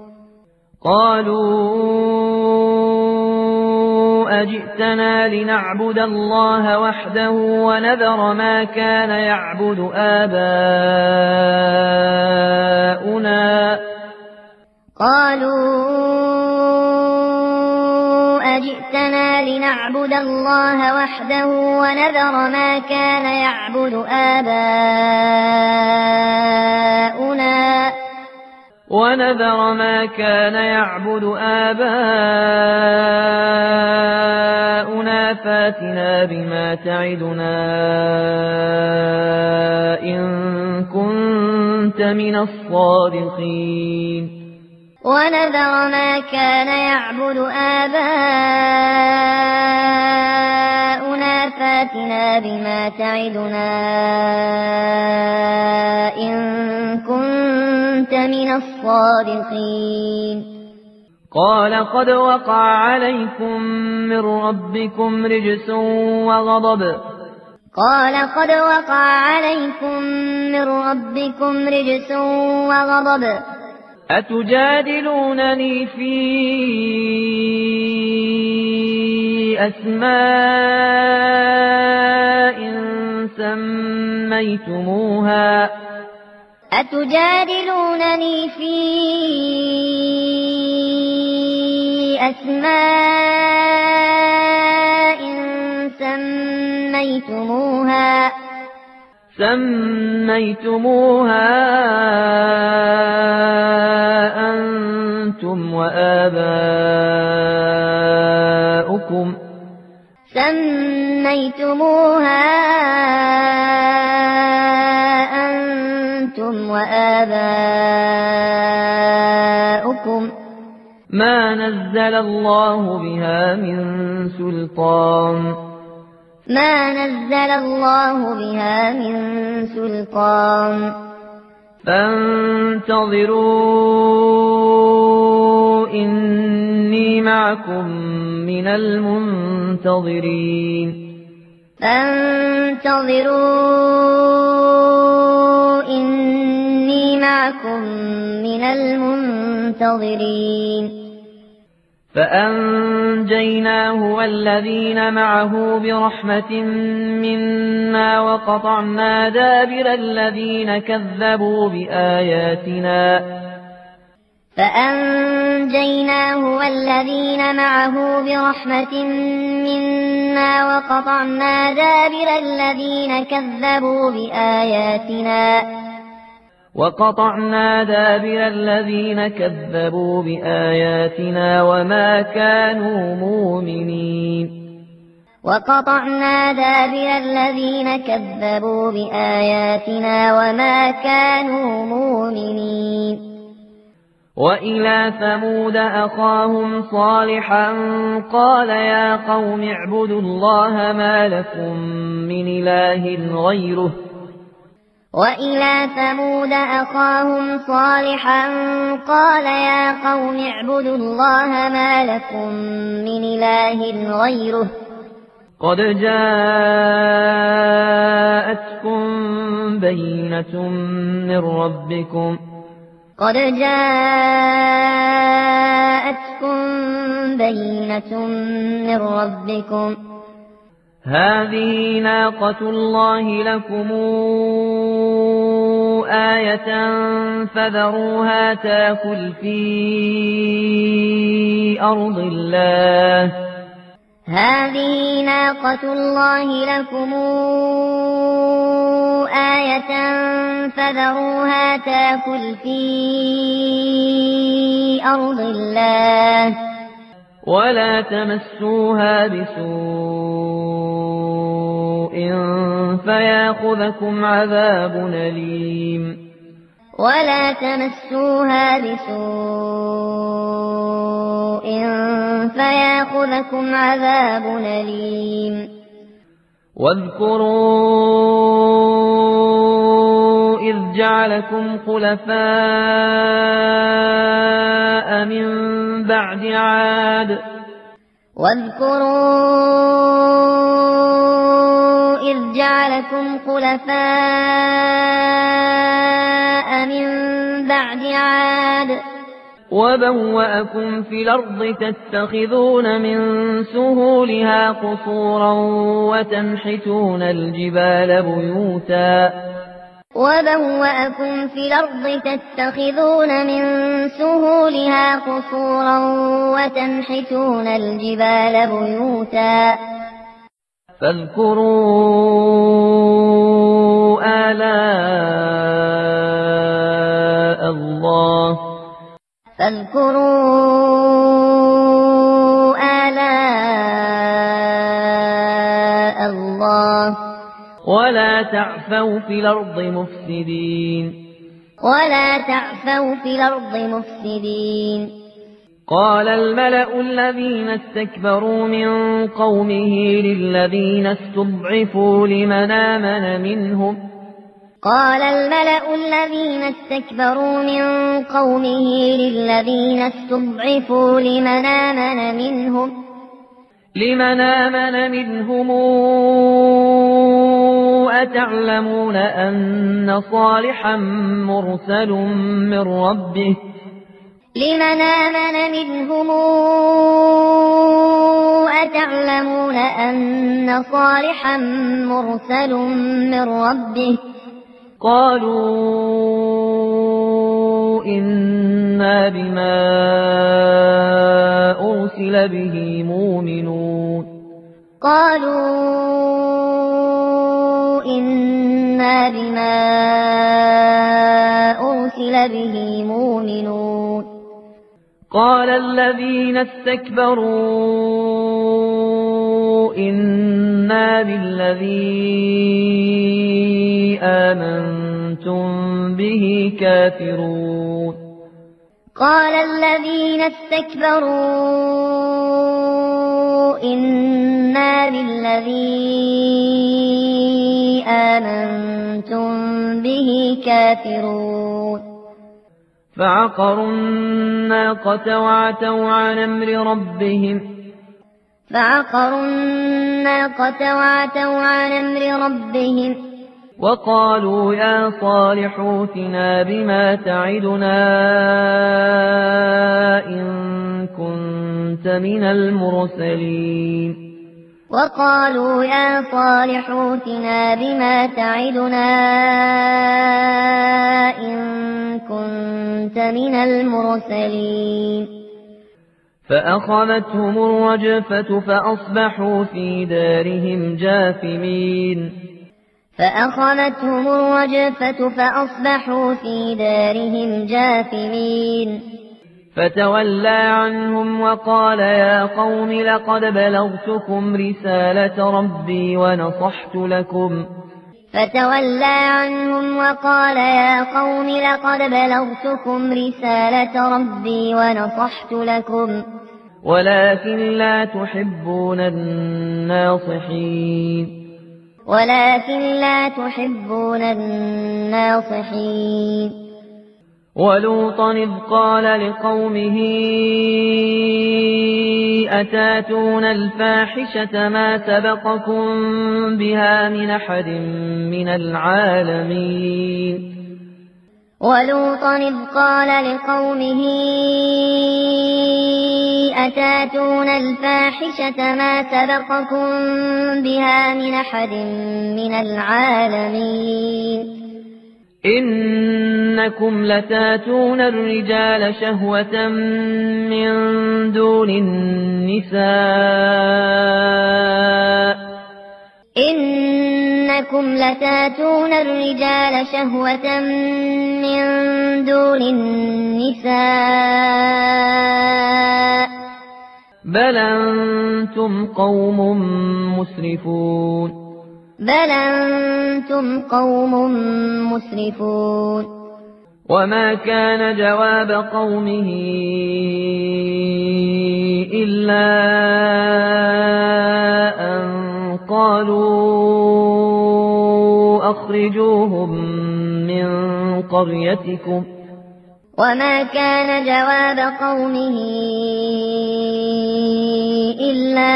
قالوا أجئتنا لنعبد الله وحده ونذر ما كان يعبد آباؤنا قالوا أجئتنا لنعبد الله وحده ونذر ما كان يعبد آباؤنا ونذر ما كان يعبد آباؤنا فاتنا بما تعدنا إن كنت من الصادقين ونذر ما كان يعبد آباؤنا فاتنا بما تعدنا إن كنت من الصادقين قال قد وقع عليكم من ربكم رجس وغضب قال قد وقع عليكم من ربكم رجس وغضب أتجادلونني في أسماء سميتموها أتجادلونني في أسماء سميتموها سميتموها أنتم وآباؤكم سميتموها أنتم وآباؤكم ما نزل الله بها من سلطان ما نزل الله بها من سلطان فانتظروا إني معكم من المنتظرين فانتظروا إني معكم من المنتظرين فأنجيناه والذين معه برحمة منا وقطعنا دابر الذين كذبوا بآياتنا فأنجيناه والذين معه برحمة منا وقطعنا دابر الذين كذبوا بآياتنا وقطعنا دابر الذين كذبوا بآياتنا وما كانوا مؤمنين وقطعنا دابر الذين كذبوا بآياتنا وما كانوا مؤمنين وإلى ثمود أخاهم صالحا قال يا قوم اعبدوا الله ما لكم من إله غيره وإلى ثمود أخاهم صالحا قال يا قوم اعبدوا الله ما لكم من إله غيره قد جاءتكم بينة من ربكم قد جاءتكم بينة من ربكم هذه ناقة الله لكم آية فذروها تأكل في أرض الله هذه ناقة الله لكم آية فذروها تأكل في أرض الله ولا تمسوها بسوء فيأخذكم عذاب أليم ولا تمسوها بسوء فيأخذكم عذاب أليم واذكروا إذ جعلكم خلفاء من بعد عاد واذكروا إذ جعلكم خلفاء من بعد عاد وبوأكم في الأرض تتخذون من سهولها قصورا وتنحتون الجبال بيوتا وبوأكم في الأرض تتخذون من سهولها قصورا وتنحتون الجبال بيوتا فاذكروا آلاء الله فاذكروا آلاء الله ولا تعثوا في الأرض مفسدين ولا تعثوا في الأرض مفسدين قال الملأ الذين استكبروا من قومه للذين استضعفوا لمن آمن منهم قال الملأ الذين استكبروا من قومه للذين استضعفوا لمن آمن منهم لمن آمن منهم أتعلمون أن صالحا مرسل من ربه لمن آمن منهم أتعلمون أن صالحا مرسل من ربه قالوا إنا بما أرسل به مؤمنون قالوا إنا بما أرسل به مؤمنون قال الذين استكبروا إنا بالذي آمنتم به كافرون قال الذين استكبروا إنا بالذي آمنتم به كافرون فعقروا الناقة وعتوا عن أمر ربهم فعقروا الناقة وعتوا عن أمر ربهم وقالوا يا صالح ائتنا بما تعدنا إن كنت من المرسلين وقالوا يا صالح ائتنا بما تعدنا إن كنت من المرسلين فأخذتهم الرجفة فأصبحوا في دارهم جاثمين فأخذتهم الرجفة فأصبحوا في دارهم جاثمين فتولى عنهم وقال يا قوم لقد بلغتكم رسالة ربي ونصحت لكم فتولى عنهم وقال يا قوم لقد بلغتكم رسالة ربي ونصحت لكم ولكن لا تحبون الناصحين ولكن لا تحبون الناصحين ولوطا إذ قال لقومه أتاتون الفاحشة ما سبقكم بها من أحد من العالمين ولوطا إذ قال لقومه أتاتون الفاحشة ما سبقكم بها من أحد من العالمين إنكم لتاتون الرجال شهوة من دون النساء إنكم لتاتون الرجال شهوة من دون النساء بل أنتم قوم مسرفون بل أنتم قوم مسرفون وما كان جواب قومه إلا أن قالوا أخرجوهم من قريتكم وما كان جواب قومه إلا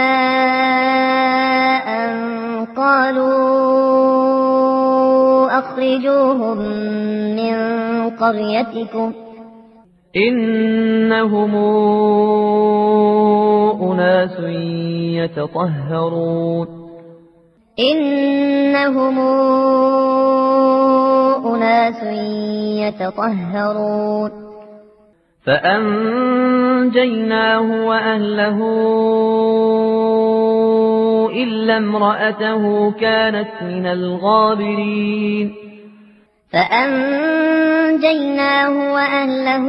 أن قالوا أخرجوهم من قريتكم إنهم أناس يتطهرون إنهم أناس يتطهرون فأنجيناه وأهله إلا امرأته كانت من الغابرين فأنجيناه وأهله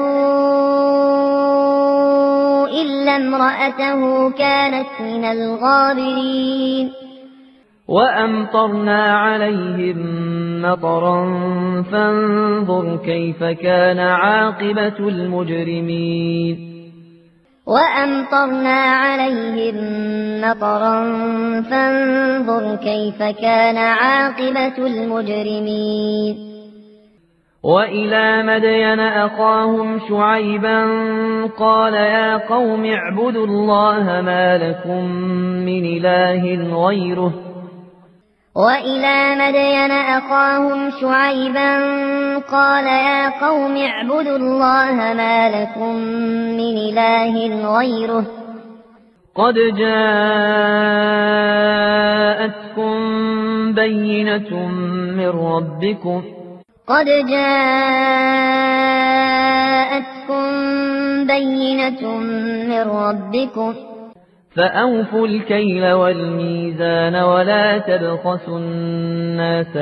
إلا امرأته كانت من الغابرين وأمطرنا عليهم مطرا فانظر كيف كان عاقبة المجرمين وأمطرنا عليهم مطرا فانظر كيف كان عاقبة المجرمين وإلى مدين أخاهم شعيبا قال يا قوم اعبدوا الله ما لكم من إله غيره وإلى مدين أخاهم شعيبا قال يا قوم اعبدوا الله ما لكم من إله غيره قد جاءتكم بينة من ربكم قد جاءتكم بينة من ربكم فأوفوا الكيل والميزان ولا تبخسوا الناس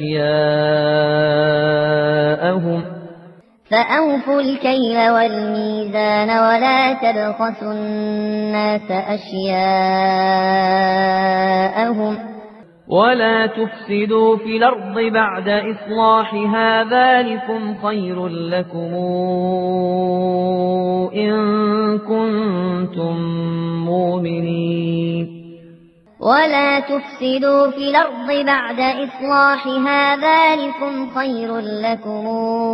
أشياءهم فأوفوا الكيل والميزان ولا تبخسوا الناس أشياءهم ولا تفسدوا في الأرض بعد إصلاحها ذلكم خير لكم إن كنتم مؤمنين ولا تفسدوا في الأرض بعد إصلاحها ذلكم خير لكم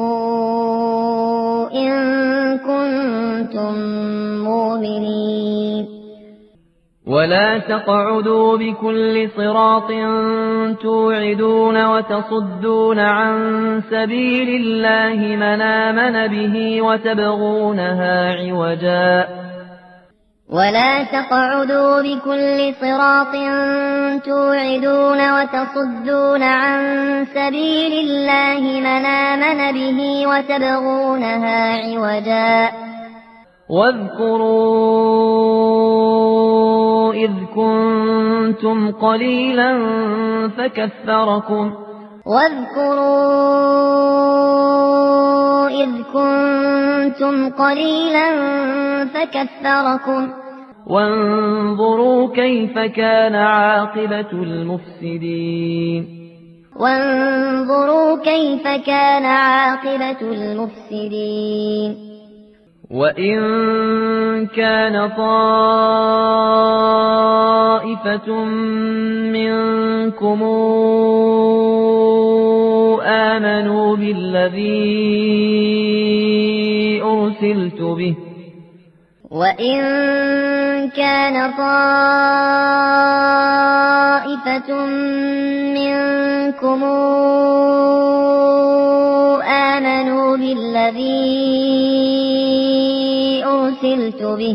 إن كنتم مؤمنين ولا تقعدوا بكل صراط توعدون وتصدون عن سبيل الله من آمن به وتبغونها عوجا ولا تقعدوا بكل صراط توعدون وتصدون عن سبيل الله من آمن به وتبغونها عوجا واذكروا إذ كنتم قليلا فكثركم واذكروا إذ كنتم قليلا فكثركم وانظروا كيف كان عاقبة المفسدين وانظروا كيف كان عاقبة المفسدين وإن كان طائفة منكم آمنوا بالذي أرسلت به وإن كان طائفة منكم آمنوا بالذي أرسلت به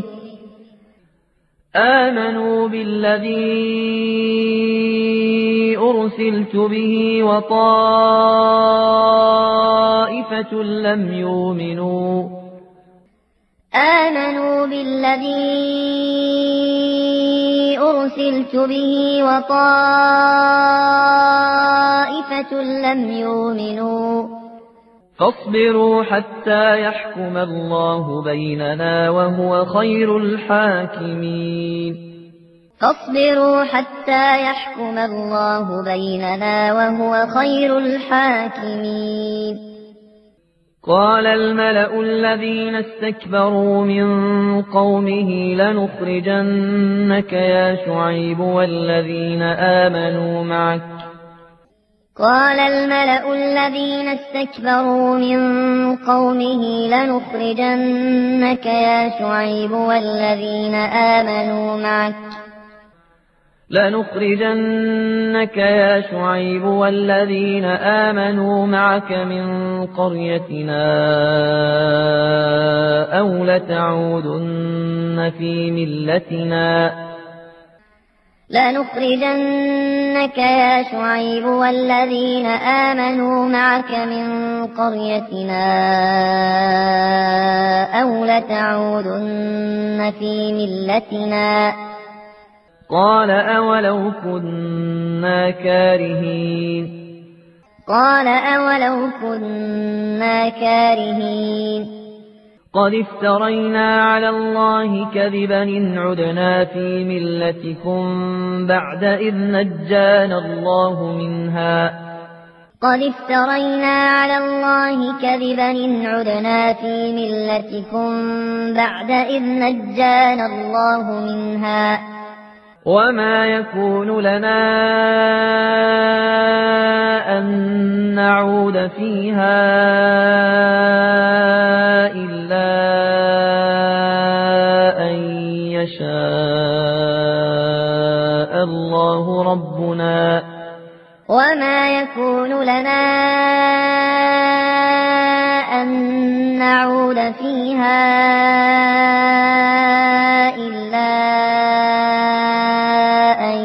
آمنوا بالذي أرسلت به وطائفة لم يؤمنوا آمنوا بالذي أرسلت به وطائفة لم يؤمنوا فاصبروا حتى يحكم الله بيننا وهو خير الحاكمين فاصبروا حتى يحكم الله بيننا وهو خير الحاكمين قال الملأ الذين استكبروا من قومه لنخرجنك يا شعيب والذين آمنوا معك قال الملأ الذين استكبروا من قومه لنخرجنك يا شعيب والذين آمنوا معك لنخرجنك يا شعيب والذين آمنوا معك من قريتنا أو لتعودن في ملتنا لنخرجنك يا شعيب والذين آمنوا معك من قريتنا أو لتعودن في ملتنا قال أولو كنا كارهين قال أولو كنا كارهين قد افترينا على الله كذبا إن عدنا في ملتكم بعد إذ نجانا الله منها قد افترينا على الله كذبا إن عدنا في ملتكم بعد إذ نجانا الله منها وما يكون لنا أن نعود فيها إلا أن يشاء الله ربنا وما يكون لنا أن نعود فيها إلا أن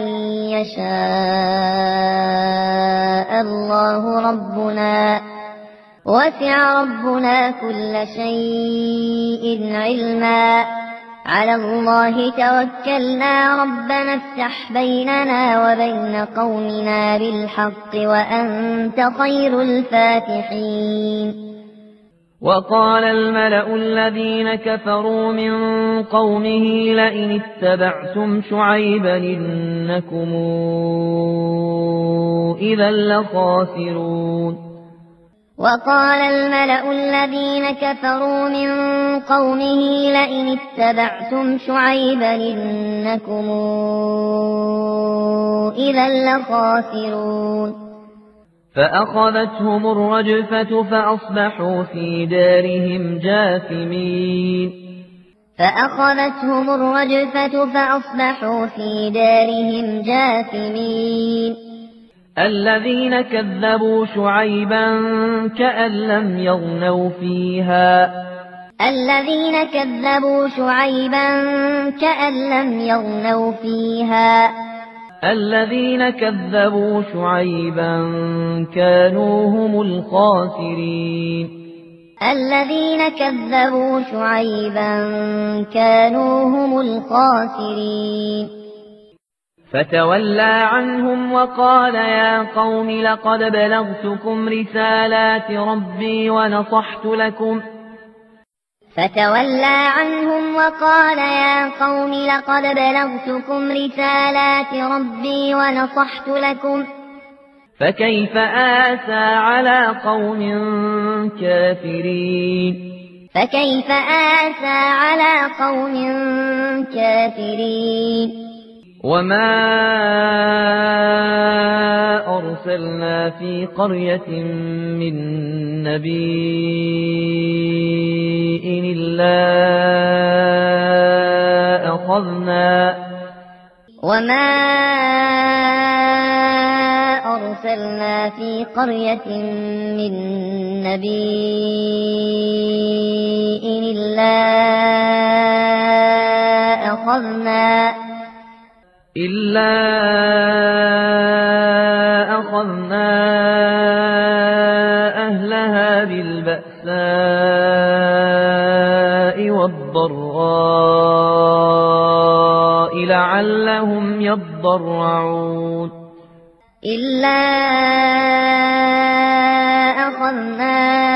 يشاء الله ربنا وسع ربنا كل شيء علما على الله توكلنا ربنا افتح بيننا وبين قومنا بالحق وأنت خير الفاتحين وقال الملأ الذين كفروا من قومه لئن اتبعتم شعيبا إنكم إذا لخاسرون وقال الملأ الذين كفروا من قومه لئن اتبعتم شعيبا إنكم إذا لخاسرون فأخذتهم الرجفة فأصبحوا في دارهم جاثمين فأخذتهم الرجفة فأصبحوا في دارهم جاثمين الذين كذبوا شعيبا كأن لم يغنوا فيها الذين كذبوا شعيبا كأن لم يغنوا فيها الذين كذبوا شعيبا كانوا هم الخاسرين الذين كذبوا شعيبا كانوا هم الخاسرين فتولى عنهم وقال يا قوم لقد بلغتكم رسالات ربي ونصحت لكم فتولى عنهم وقال يا قوم لقد بلغتكم رسالات ربي ونصحت لكم فكيف آسى على قوم كافرين فكيف آسى على قوم كافرين وما أرسلنا في قرية من نبي إلا أخذنا وما أرسلنا في قرية من نبي إلا أخذنا إلا أخذنا أهلها بالبأساء والضراء لعلهم يضرعون إلا أخذنا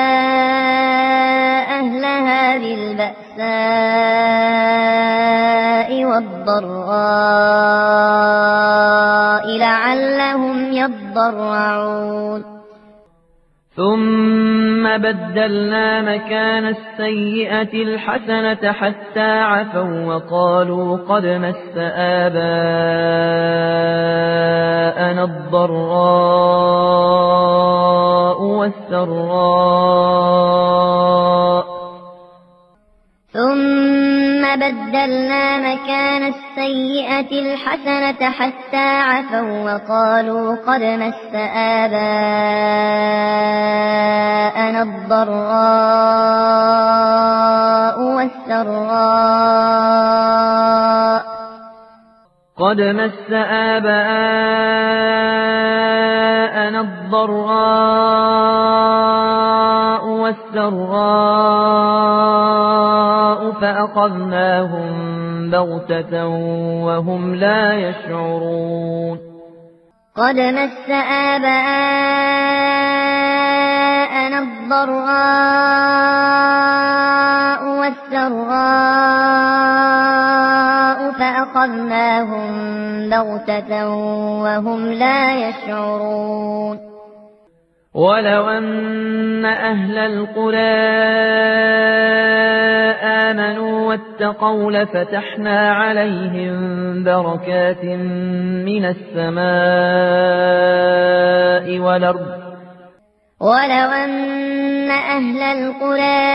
أهلها بالبأساء والضراء لعلهم يضرعون ثم بدلنا مكان السيئة الحسنة حتى عفوا وقالوا قد مس آباءنا الضراء والسراء ثم بدلنا مكان السيئة الحسنة حتى عفوا وقالوا قد مس آباءنا الضراء والسراء قد مس آباءنا الضراء والسراء فأخذناهم بغتة وهم لا يشعرون قد مس آباءنا الضراء والسراء فأخذناهم بغتة وهم لا يشعرون ولو أن أهل القرى آمنوا واتقوا لفتحنا عليهم بركات من السماء والأرض ولو أن أهل القرى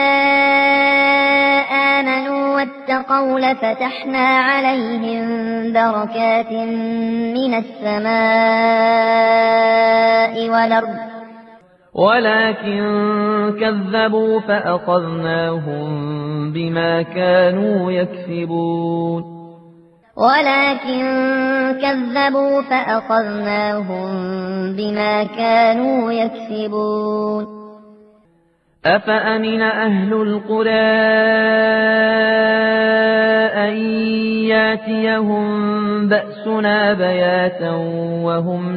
آمنوا واتقوا لفتحنا عليهم بركات من السماء والأرض ولكن كذبوا فأخذناهم بما كانوا يكسبون ولكن كذبوا فأخذناهم بما كانوا يكسبون أفأمن أهل القرى أن ياتيهم بأسنا بياتا وهم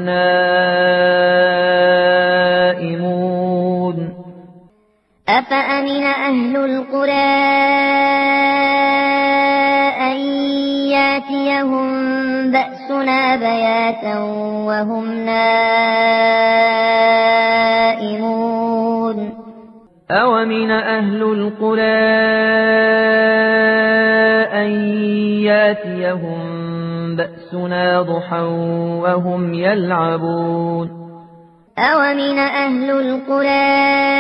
نائمون أفأمن أهل القرى أن ياتيهم بأسنا بياتا وهم نائمون يعلمون أومن أهل القرى أن ياتيهم بأسنا ضحى وهم يلعبون أومن أهل القرى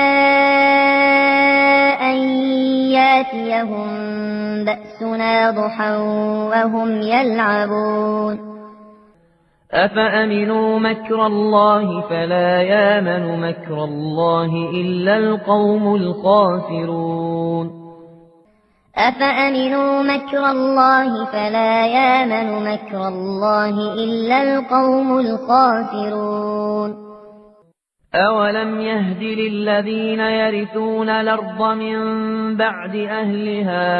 أن ياتيهم بأسنا ضحى وهم يلعبون أفأمنوا مكر الله فلا يامن مكر الله إلا القوم الخاسرون أفأمنوا مكر الله فلا يامن مكر الله إلا القوم الخاسرون أولم يهد للذين يرثون الأرض من بعد أهلها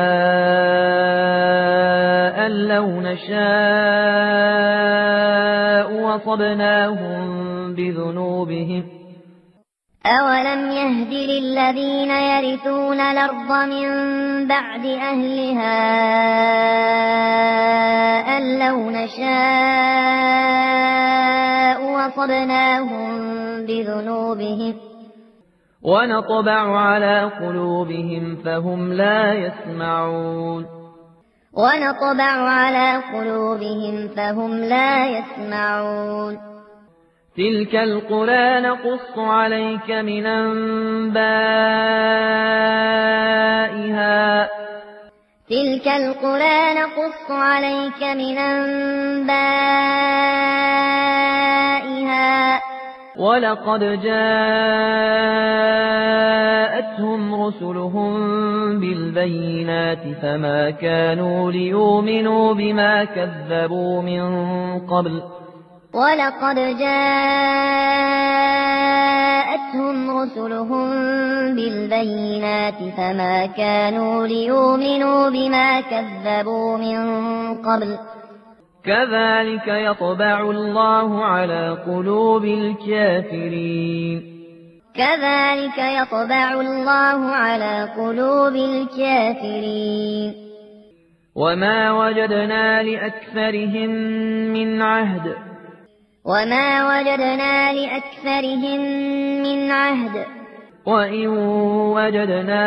أن لو نشاء وصبناهم بذنوبهم أولم يهد للذين يرثون الأرض من بعد أهلها أن لو نشاء وصبناهم بذنوبهم ونطبع على قلوبهم فهم لا يسمعون ونطبع على قلوبهم فهم لا يسمعون تلك القرى نقص عليك من أنبائها تلك القرى نقص عليك من أنبائها ولقد جاءتهم رسلهم بالبينات فما كانوا ليؤمنوا بما كذبوا من قبل ولقد جاءتهم رسلهم بالبينات فما كانوا ليؤمنوا بما كذبوا من قبل كذلك يطبع الله على قلوب الكافرين كذلك يطبع الله على قلوب الكافرين وما وجدنا لأكثرهم من عهد وما وجدنا لأكثرهم من عهد وإن وجدنا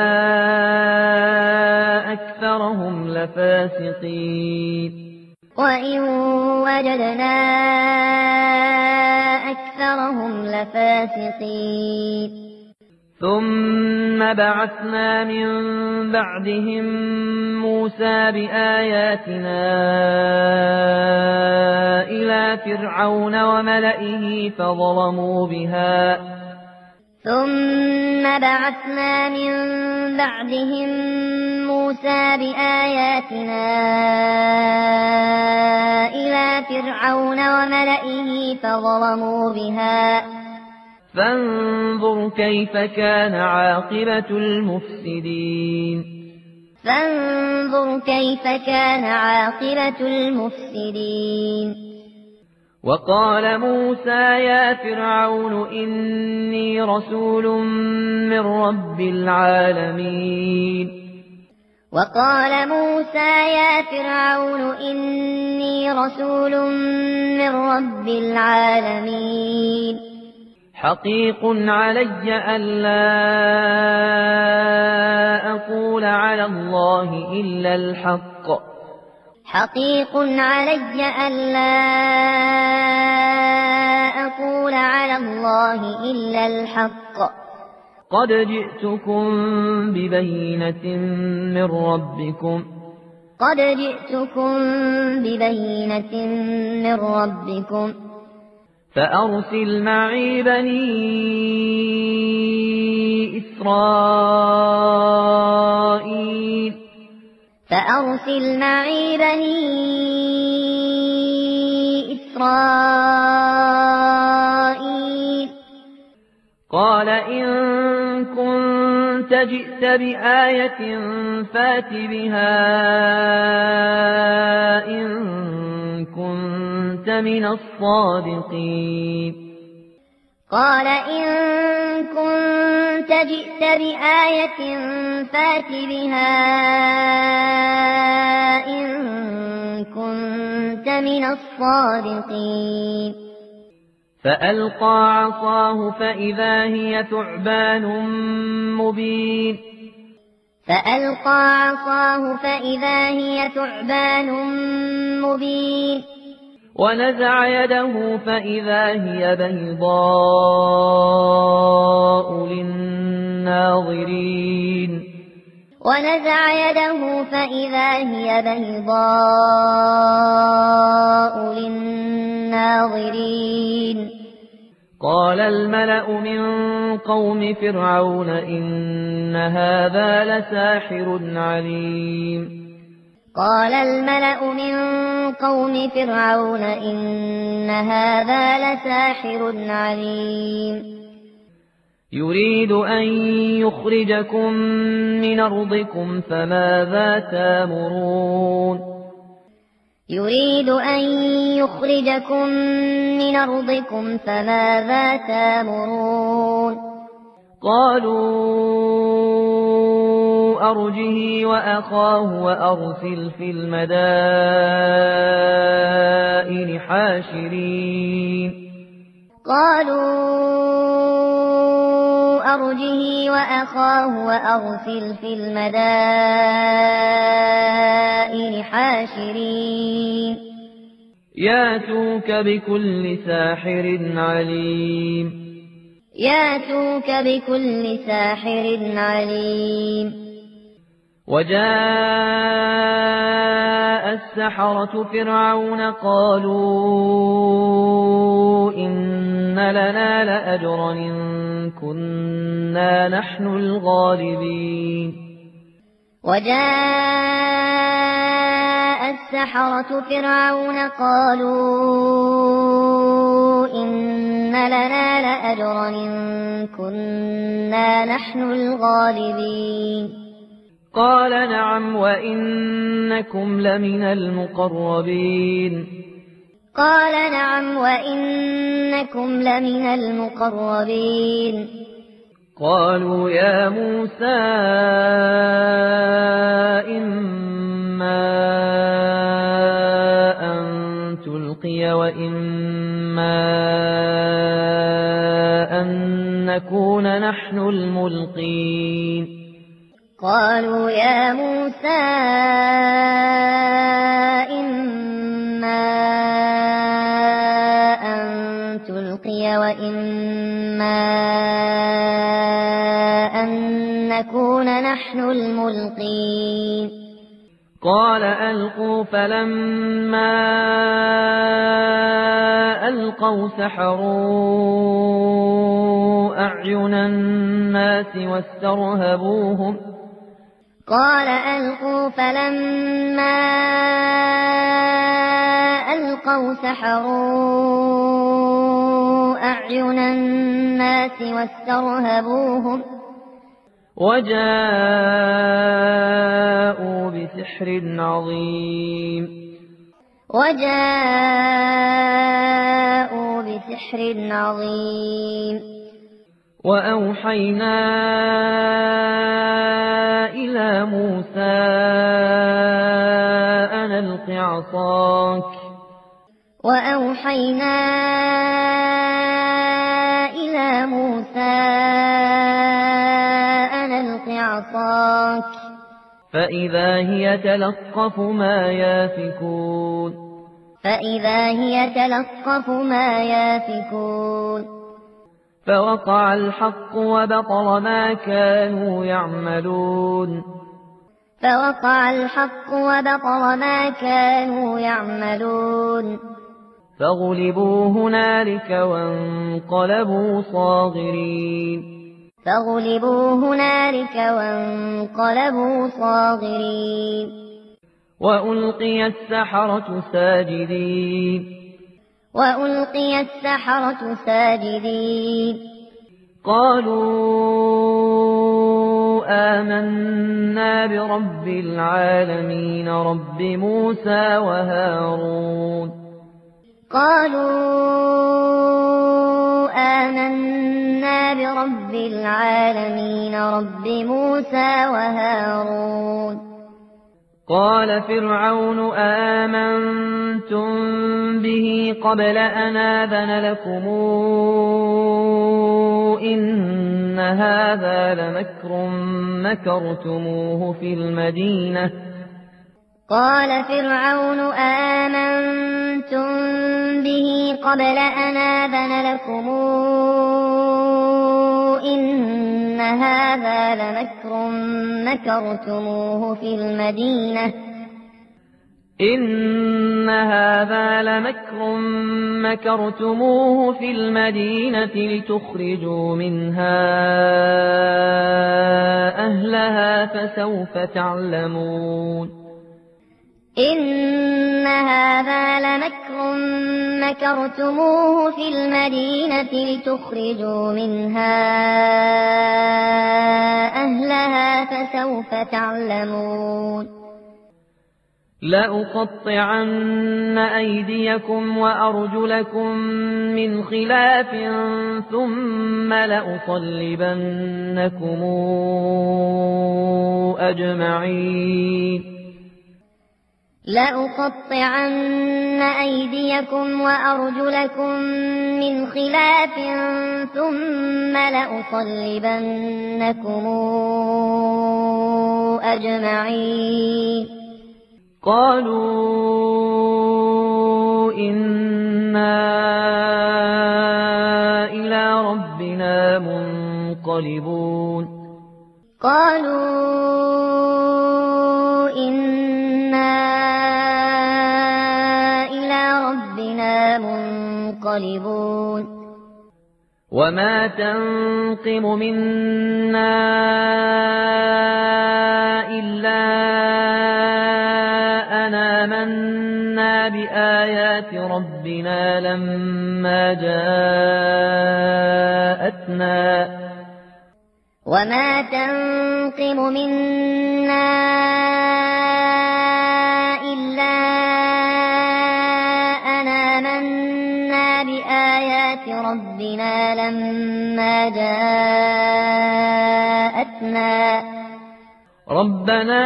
أكثرهم لفاسقين وإن وجدنا أكثرهم لفاسقين ثم بعثنا من بعدهم موسى بآياتنا إلى فرعون وملئه فظلموا بها ثم بعثنا من بعدهم موسى بآياتنا إلى فرعون وملئه فظلموا بها فانظر كيف كان عاقبة المفسدين فانظر كيف كان عاقبة المفسدين وقال موسى يا فرعون إني رسول من رب العالمين وقال موسى يا فرعون إني رسول من رب العالمين حقيق علي ألا أقول على الله إلا الحق حقيق علي ألا أقول على الله إلا الحق قد جئتكم ببينة من ربكم قد جئتكم ببينة من ربكم فأرسل معي بني إسرائيل فأرسل معي بني إسرائيل قال إن كنت جئت بآية فات بها إن كنت من الصادقين قال إن كنت جئت بآية فات بها إن كنت من الصادقين فألقى عصاه فإذا هي ثعبان مبين فألقى عصاه فإذا هي ثعبان مبين ونزع يده فإذا هي بيضاء للناظرين ونزع يده فإذا هي بيضاء للناظرين قال الملأ من قوم فرعون إن هذا لساحر عليم قال الملأ من قوم فرعون إن هذا لساحر عليم يريد أن يخرجكم من أرضكم فماذا تأمرون يريد أن يخرجكم من أرضكم فماذا تأمرون قالوا أرجه وأخاه وأرسل في المدائن حاشرين قالوا أرجه وأخاه وأرسل في المدائن حاشرين ياتوك بكل ساحر عليم ياتوك بكل ساحر عليم وجاء السحرة فرعون قالوا إن لنا لأجرا إن كنا نحن الغالبين وجاء السحرة فرعون قالوا إن لنا لأجرا إن كنا نحن الغالبين قال نعم وإنكم لمن المقربين قال نعم وإنكم لمن المقربين قالوا يا موسى إما أن تلقي وإما أن نكون نحن الملقين قالوا يا موسى إما أن تلقي وإما أن نكون نحن الملقين قال ألقوا فلما ألقوا سحروا أعين الناس واسترهبوهم قال ألقوا فلما ألقوا سحروا أعين الناس واسترهبوهم وجاءوا بسحر عظيم وجاءوا بسحر عظيم وأوحينا إلى موسى أن ألق عصاك وأوحينا إلى موسى أن ألق عصاك فإذا هي تلقف ما يافكون فإذا هي تلقف ما يافكون فوقع الحق وبطل ما كانوا يعملون فوقع الحق وبطل ما كانوا يعملون فغلبوا هنالك وانقلبوا صاغرين فغلبوا هنالك وانقلبوا صاغرين وألقي السحرة ساجدين وألقي السحرة ساجدين قالوا آمنا برب العالمين رب موسى وهارون قالوا آمنا برب العالمين رب موسى وهارون قال فرعون آمنتم به قبل أن آذن لكم إن هذا لمكر مكرتموه في المدينة قال فرعون آمنتم به قبل أن آذن لكم إن هذا لمكر مكرتموه في المدينة إن هذا لمكر مكرتموه في المدينة لتخرجوا منها أهلها فسوف تعلمون إن هذا لمكر مكرتموه في المدينة لتخرجوا منها أهلها فسوف تعلمون لأقطعن أيديكم وأرجلكم من خلاف ثم لأصلبنكم أجمعين لأقطعن أيديكم وأرجلكم من خلاف ثم لأصلبنكم أجمعين قالوا إنا إلى ربنا منقلبون قالوا إنا إلى ربنا منقلبون وما تنقم منا إلا أن آمنا بآيات ربنا لما جاءتنا وما تنقم منا إلا أن آمنا بآيات ربنا لما جاءتنا ربنا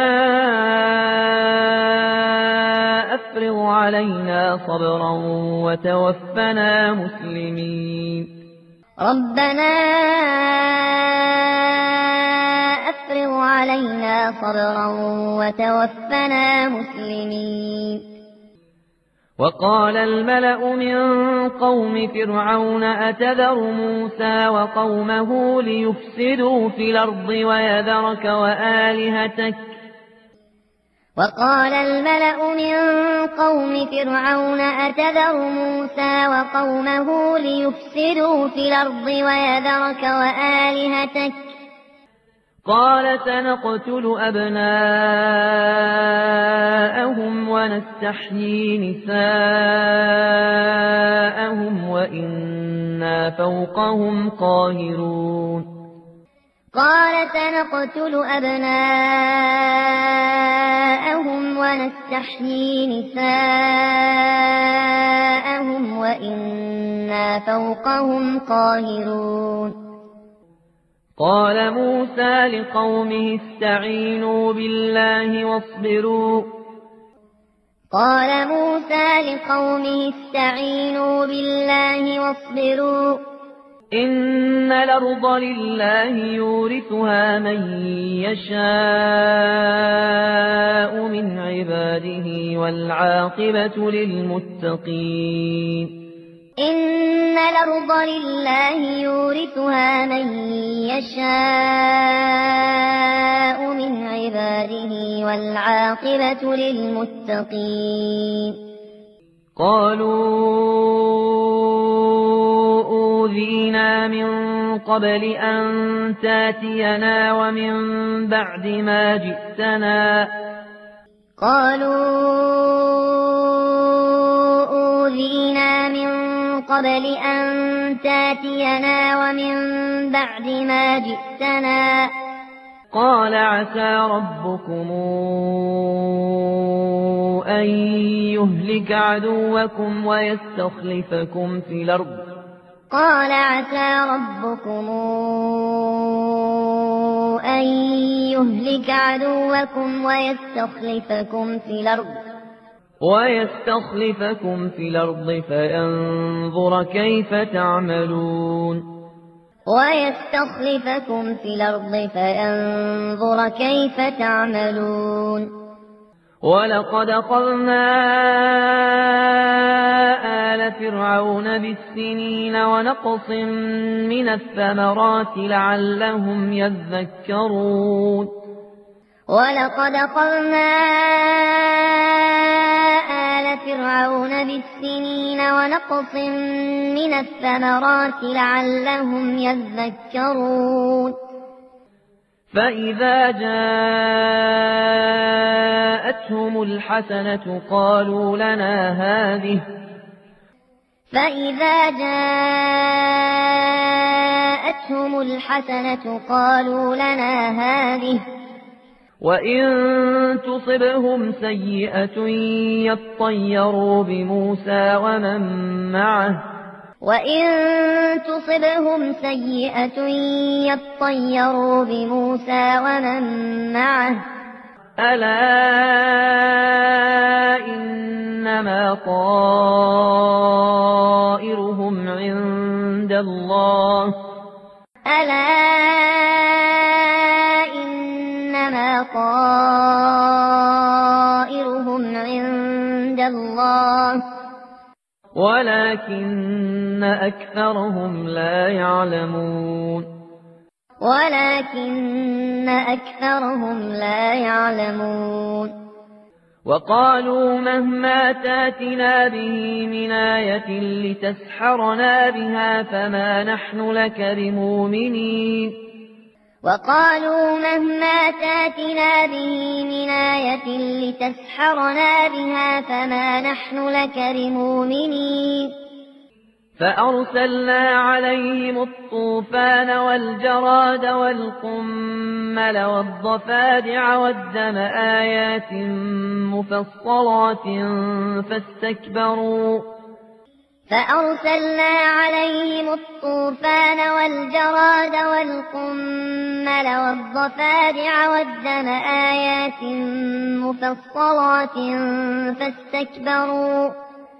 أفرغ علينا صبرا وتوفنا مسلمين ربنا أفرغ علينا صبرا وتوفنا مسلمين وقال الملأ من قوم فرعون أتذر موسى وقومه ليفسدوا في الأرض ويذرك وآلهتك وقال الملأ من قوم فرعون أتذر موسى وقومه ليفسدوا في الأرض ويذرك وآلهتك قال سنقتل أبناءهم ونستحيي نساءهم وإنا فوقهم قاهرون قال سنقتل أبناءهم ونستحيي نساءهم وإنا فوقهم قاهرون قال موسى لقومه استعينوا بالله واصبروا قال موسى لقومه استعينوا بالله واصبروا إن الأرض لله يورثها من يشاء من عباده والعاقبة للمتقين إن الأرض لله يورثها من يشاء من عباده والعاقبة للمتقين قالوا أوذينا من قبل أن تاتينا ومن بعد ما جئتنا قالوا أوذينا من قبل أن تاتينا ومن بعد ما جئتنا قال عسى ربكم أن يهلك عدوكم ويستخلفكم في الأرض قال عسى ربكم أن يهلك عدوكم ويستخلفكم في الأرض ويستخلفكم في الأرض فينظر كيف تعملون ويستخلفكم في الأرض فينظر كيف تعملون ولقد أخذنا آل فرعون بالسنين ونقص من الثمرات لعلهم يذكرون ولقد أخذنا آل فرعون بالسنين ونقص من الثمرات لعلهم يذكرون فإذا جاءتهم الحسنة قالوا لنا هذه فإذا جاءتهم الحسنة قالوا لنا هذه وإن تصبهم سيئة يطيروا بموسى ومن معه وإن تصبهم سيئة يطيروا بموسى ومن معه ألا إنما طائرهم عند الله ألا إنما طائرهم عند الله ولكن أكثرهم لا يعلمون ولكن أكثرهم لا يعلمون وقالوا مهما تاتنا به من آية لتسحرنا بها فما نحن لك بمؤمنين وقالوا مهما تاتنا به من آية لتسحرنا بها فما نحن لك بمؤمنين فأرسلنا عليهم الطوفان والجراد والقمل والضفادع والدم آيات مفصلات فاستكبروا فأرسلنا عليهم الطوفان والجراد والقمل والضفادع والدم آيات مفصلات فاستكبروا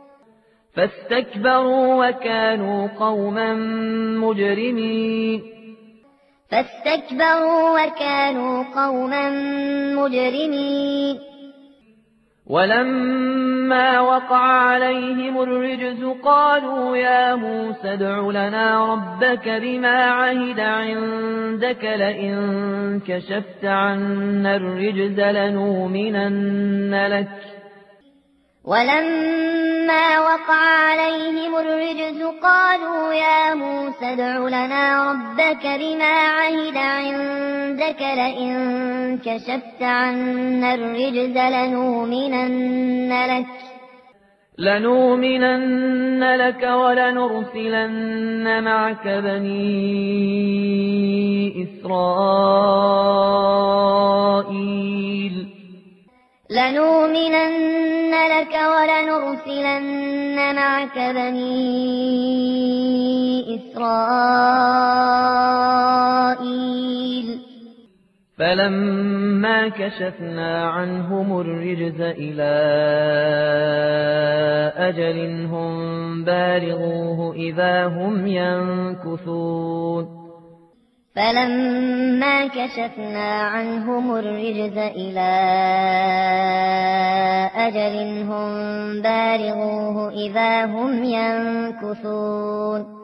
فاستكبروا وكانوا قوما مجرمين فاستكبروا وكانوا قوما مجرمين ولما وقع عليهم الرجز قالوا يا موسى ادع لنا ربك بما عهد عندك لئن كشفت عنا الرجز لنؤمنن لك ولما وقع عليهم الرجز قالوا يا موسى ادع لنا ربك بما عهد عندك لئن كشفت عنا الرجز لنؤمنن لك لنؤمنن لك ولنرسلن معك بني إسرائيل لنؤمنن لك ولنرسلن معك بني إسرائيل فلما كشفنا عنهم الرجز إلى أجل هم بالغوه إذا هم ينكثون فلما كشفنا عنهم الرجز إلى أجل هم بالغوه إذا هم ينكثون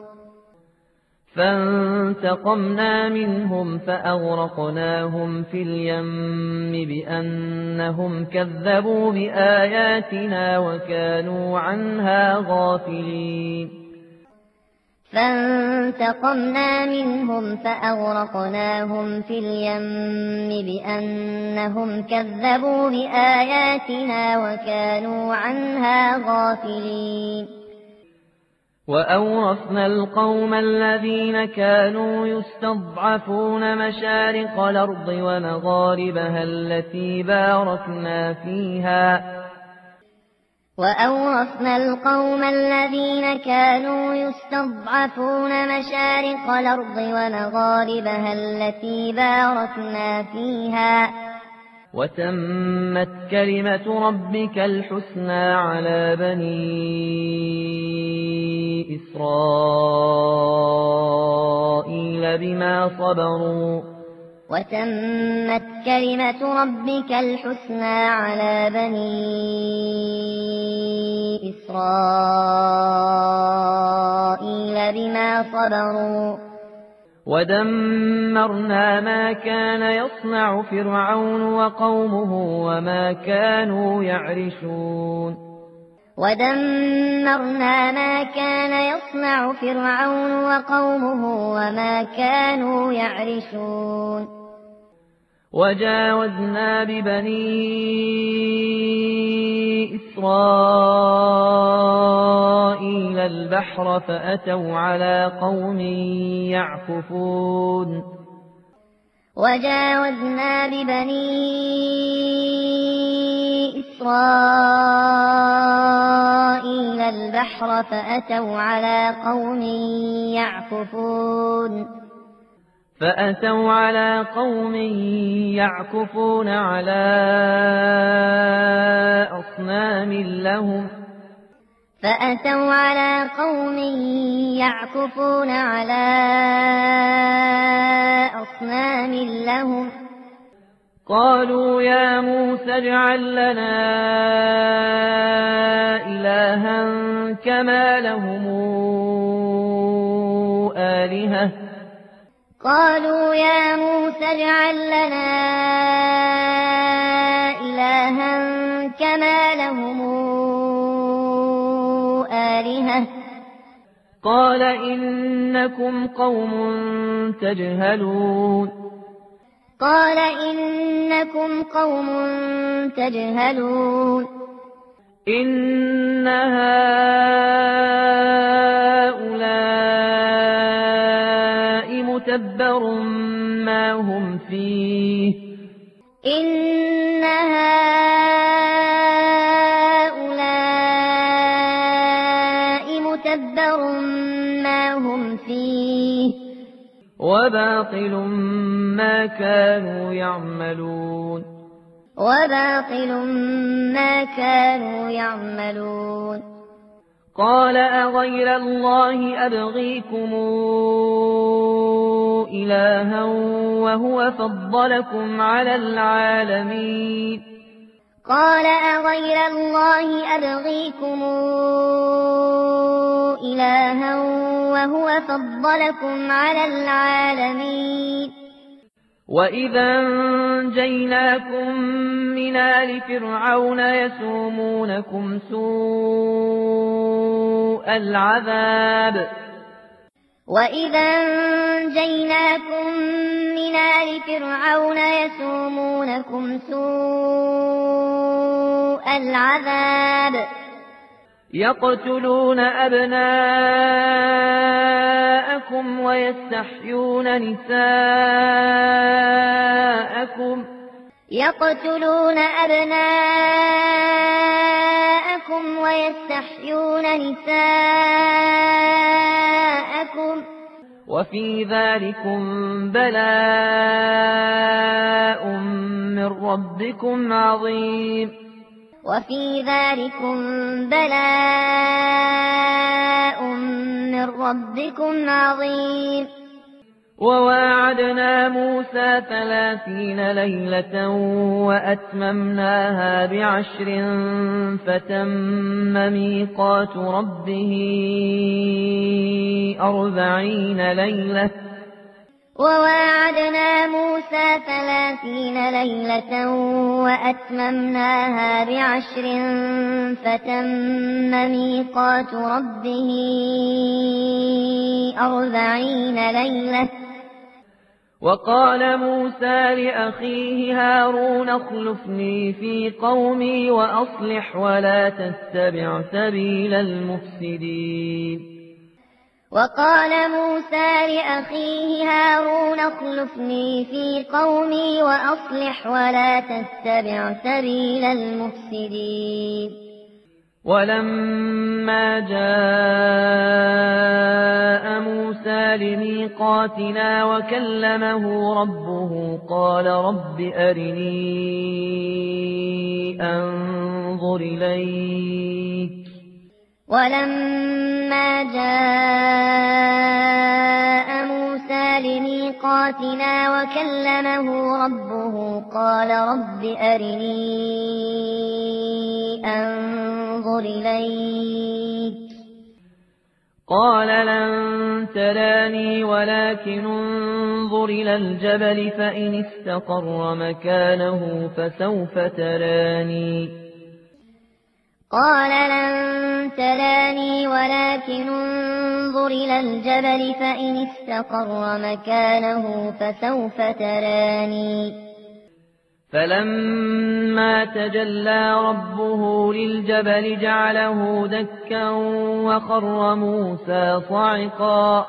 فانتقمنا منهم فأغرقناهم في اليم بأنهم كذبوا بآياتنا وكانوا عنها غافلين فانتقمنا منهم فأغرقناهم في اليم بأنهم كذبوا بآياتنا وكانوا عنها غافلين وأورثنا القوم الذين كانوا يستضعفون مشارق الأرض ومغاربها التي باركنا فيها وأورثنا القوم الذين كانوا يستضعفون مشارق الأرض ومغاربها التي باركنا فيها وتمت كلمة ربك الحسنى على بني إسرائيل بما صبروا وتمت كلمة ربك الحسنى على بني إسرائيل بما صبروا ودمرنا ما كان يصنع فرعون وقومه وما كانوا يعرشون ودمرنا ما كان يصنع فرعون وقومه وما كانوا يعرشون وجاوزنا ببني إسرائيل البحر فأتوا على قوم يعكفون وجاوزنا ببني إسرائيل البحر فأتوا على قوم يعكفون فأتوا على قوم يعكفون على أصنام لهم فأتوا على قوم يعكفون على أصنام لهم قالوا يا موسى اجعل لنا إلها كما لهم آلهة قالوا يا موسى اجعل لنا إلها كما لهم آلهة قال إنكم قوم تجهلون قال إنكم قوم تجهلون إن هؤلاء متبر ما هم فيه إن هؤلاء متبر ما هم فيه وباطل ما كانوا يعملون وباطل ما كانوا يعملون قال أغير الله أبغيكم إلها وهو فضلكم على العالمين قال أغير الله أبغيكم إلها وهو فضلكم على العالمين وإذا انجيناكم من آل فرعون يسومونكم سوء العذاب وإذا انجيناكم من آل فرعون يسومونكم سوء العذاب يقتلون أبناءكم ويستحيون نساءكم يقتلون أبناءكم ويستحيون نساءكم وفي ذلكم بلاء من ربكم عظيم وفي ذلكم بلاء من ربكم عظيم وواعدنا موسى ثلاثين ليلة وأتممناها بعشر فتم ميقات ربه أربعين ليلة وواعدنا موسى ثلاثين ليلة وأتممناها بعشر فتم ميقات ربه أربعين ليلة وقال موسى لأخيه هارون اخلفني في قومي وأصلح ولا تتبع سبيل المفسدين وقال موسى لأخيه هارون اخلفني في قومي وأصلح ولا تتبع سبيل المفسدين ولما جاء موسى لميقاتنا وكلمه ربه قال رب أرني أنظر إليك ولما جاء موسى لميقاتنا وكلمه ربه قال رب أرني أنظر إليك قال لن تراني ولكن انظر إلى الجبل فإن استقر مكانه فسوف تراني قال لن تراني ولكن انظر إلى الجبل فإن استقر مكانه فسوف تراني فلما تجلى ربه للجبل جعله دكا وخر موسى صعقا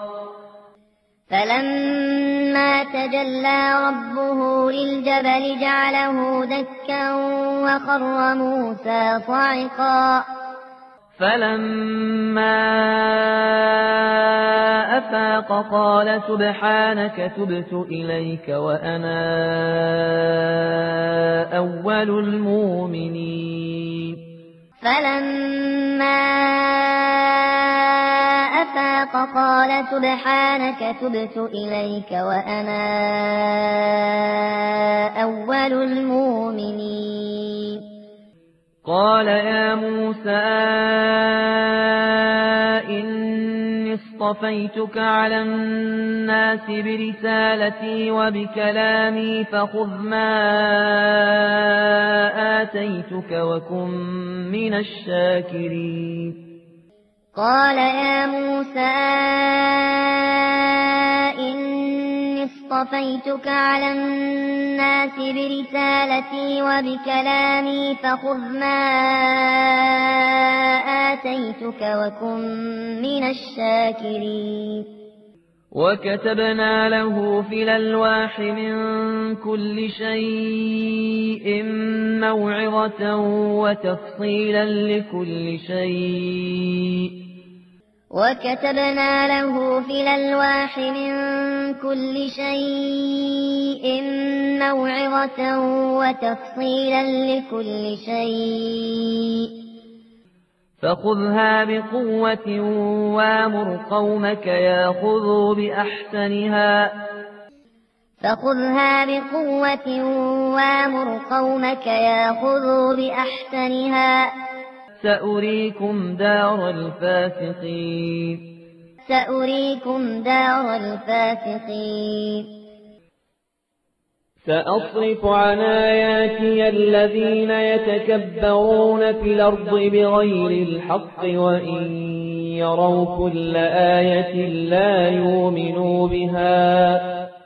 فلما تجلى ربه للجبل جعله دكا وخر موسى صعقا فلما أفاق قال سبحانك تبت إليك وأنا أول المؤمنين فلما أفاق قال سبحانك تبت إليك وأنا أول المؤمنين قال يا موسى إني اصطفيتك على الناس برسالتي وبكلامي فخذ ما آتيتك وكن من الشاكرين قال يا موسى إني اصطفيتك على الناس برسالتي وبكلامي فخذ ما آتيتك وكن من الشاكرين وكتبنا له في الألواح من كل شيء موعظة وتفصيلا لكل شيء وكتبنا له في الألواح من كل شيء موعظة وتفصيلا لكل شيء فخذها بقوة وامر قومك ياخذوا بأحسنها فخذها بقوة وامر قومك ياخذوا بأحسنها سأريكم دار الفاسقين سأريكم دار الفاسقين سأصرف عن آياتي الذين يتكبرون في الأرض بغير الحق وإن يروا كل آية لا يؤمنوا بها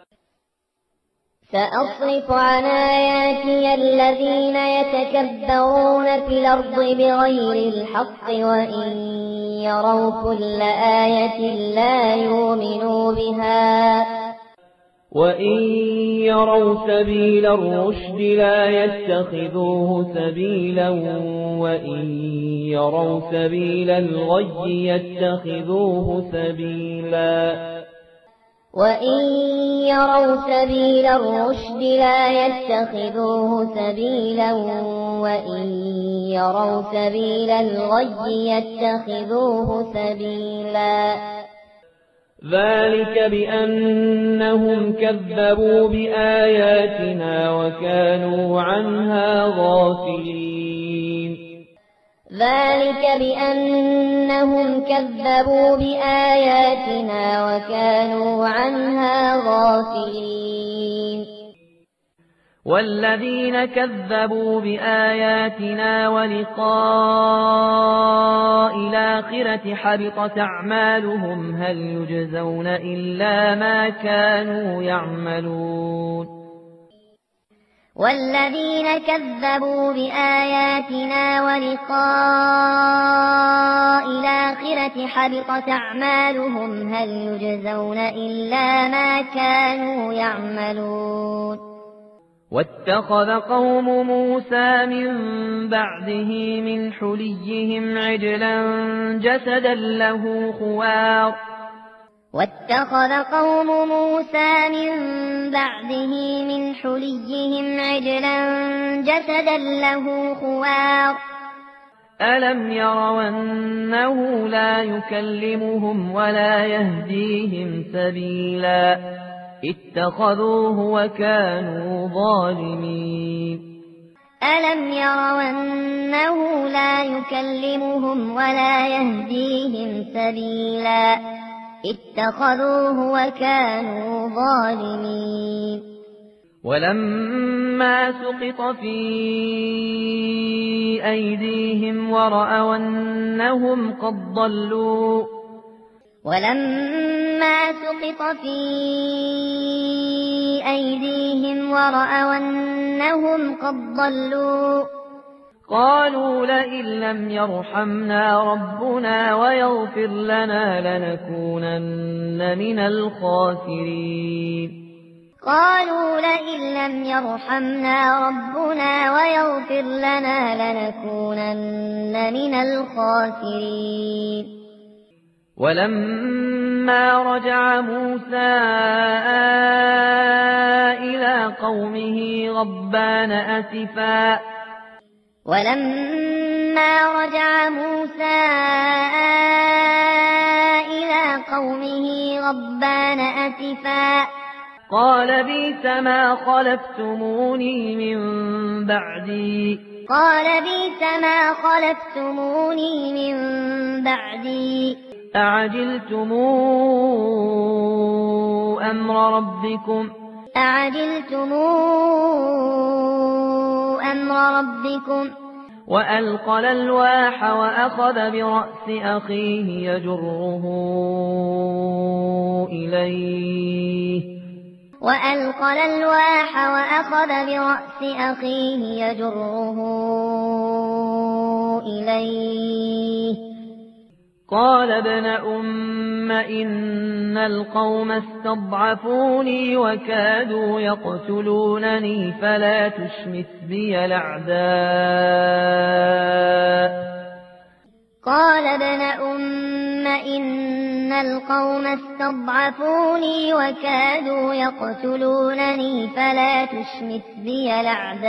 سأصرف عن آياتي الذين يتكبرون في الأرض بغير الحق وإن يروا كل آية لا يؤمنوا بها وإن يروا سبيل الرشد لا يتخذوه سبيلا وإن يروا سبيل الغي يتخذوه سبيلا وإن يروا سبيل الرشد لا يتخذوه سبيلا وإن يروا سبيل الغي يتخذوه سبيلا ذلك بأنهم كذبوا بآياتنا وكانوا عنها غافلين ذلك بأنهم كذبوا بآياتنا وكانوا عنها غافلين والذين كذبوا بآياتنا ولقاء الآخرة حبطت أعمالهم هل يجزون إلا ما كانوا يعملون والذين كذبوا بآياتنا ولقاء الآخرة حبطت أعمالهم هل يجزون إلا ما كانوا يعملون واتخذ قوم موسى من بعده من حليهم عجلا جسدا له خوار واتخذ قوم موسى من بعده من حليهم عجلا جسدا له خوار ألم يروا أنه لا يكلمهم ولا يهديهم سبيلا اتخذوه وكانوا ظالمين ألم يروا أنه لا يكلمهم ولا يهديهم سبيلا اتخذوه وكانوا ظالمين ولما سقط في أيديهم ورأوا أنهم قد ضلوا ولما سقط في أيديهم ورأوا أنهم قد ضلوا قالوا لئن لم يرحمنا ربنا ويغفر لنا لنكونن من الخاسرين قالوا لئن لم يرحمنا ربنا ويغفر لنا لنكونن من الخاسرين ولما رجع موسى إلى قومه غضبان أسفا ولما رجع موسى إلى قومه غضبان أسفا قال بئس ما خلفتموني من بعدي قال بئس ما خلفتموني من بعدي أعجلتم أمر ربكم أعجلتم أمر ربكم وألقى الألواح وأخذ برأس أخيه يجره إليه وألقى الألواح وأخذ برأس أخيه يجره إليه قال ابن أم إن القوم استضعفوني وكادوا يقتلونني فلا تشمت بي الأعداء قال ابن أم إن القوم استضعفوني وكادوا يقتلونني فلا تشمت بي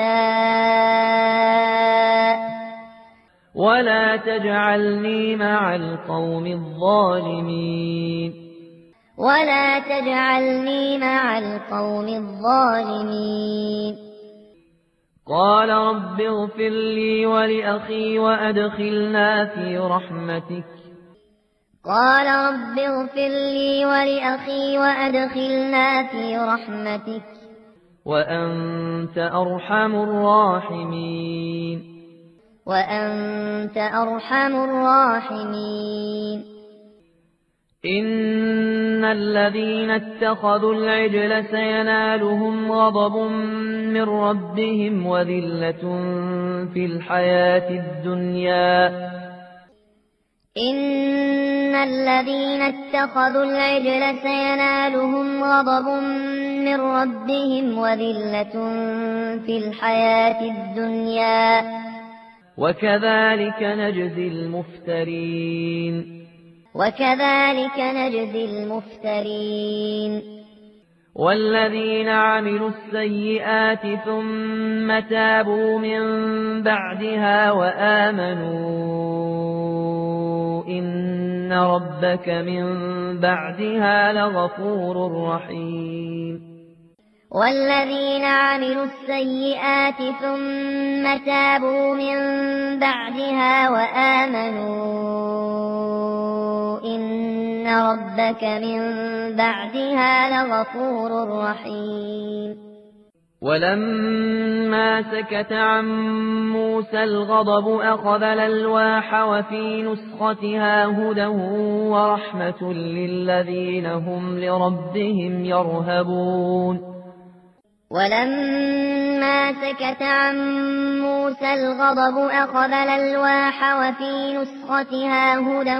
الأعداء ولا تجعلني مع القوم الظالمين ولا تجعلني مع القوم الظالمين قال رب اغفر لي ولأخي وأدخلنا في رحمتك قال رب اغفر لي ولأخي وأدخلنا في رحمتك وأنت أرحم الراحمين وأنت أرحم الراحمين إن الذين اتخذوا العجل سينالهم غضب من ربهم وذلة في الحياة الدنيا إن الذين اتخذوا العجل سينالهم غضب من ربهم وذلة في الحياة الدنيا وكذلك نجزي المفترين وكذلك نجزي المفترين والذين عملوا السيئات ثم تابوا من بعدها وآمنوا إن ربك من بعدها لغفور رحيم والذين عملوا السيئات ثم تابوا من بعدها وآمنوا إن ربك من بعدها لغفور رحيم ولما سكت عن موسى الغضب أخذ الألواح وفي نسختها هدى ورحمة للذين هم لربهم يرهبون ولما سكت عن موسى الغضب أخذ الألواح وفي نسختها هدى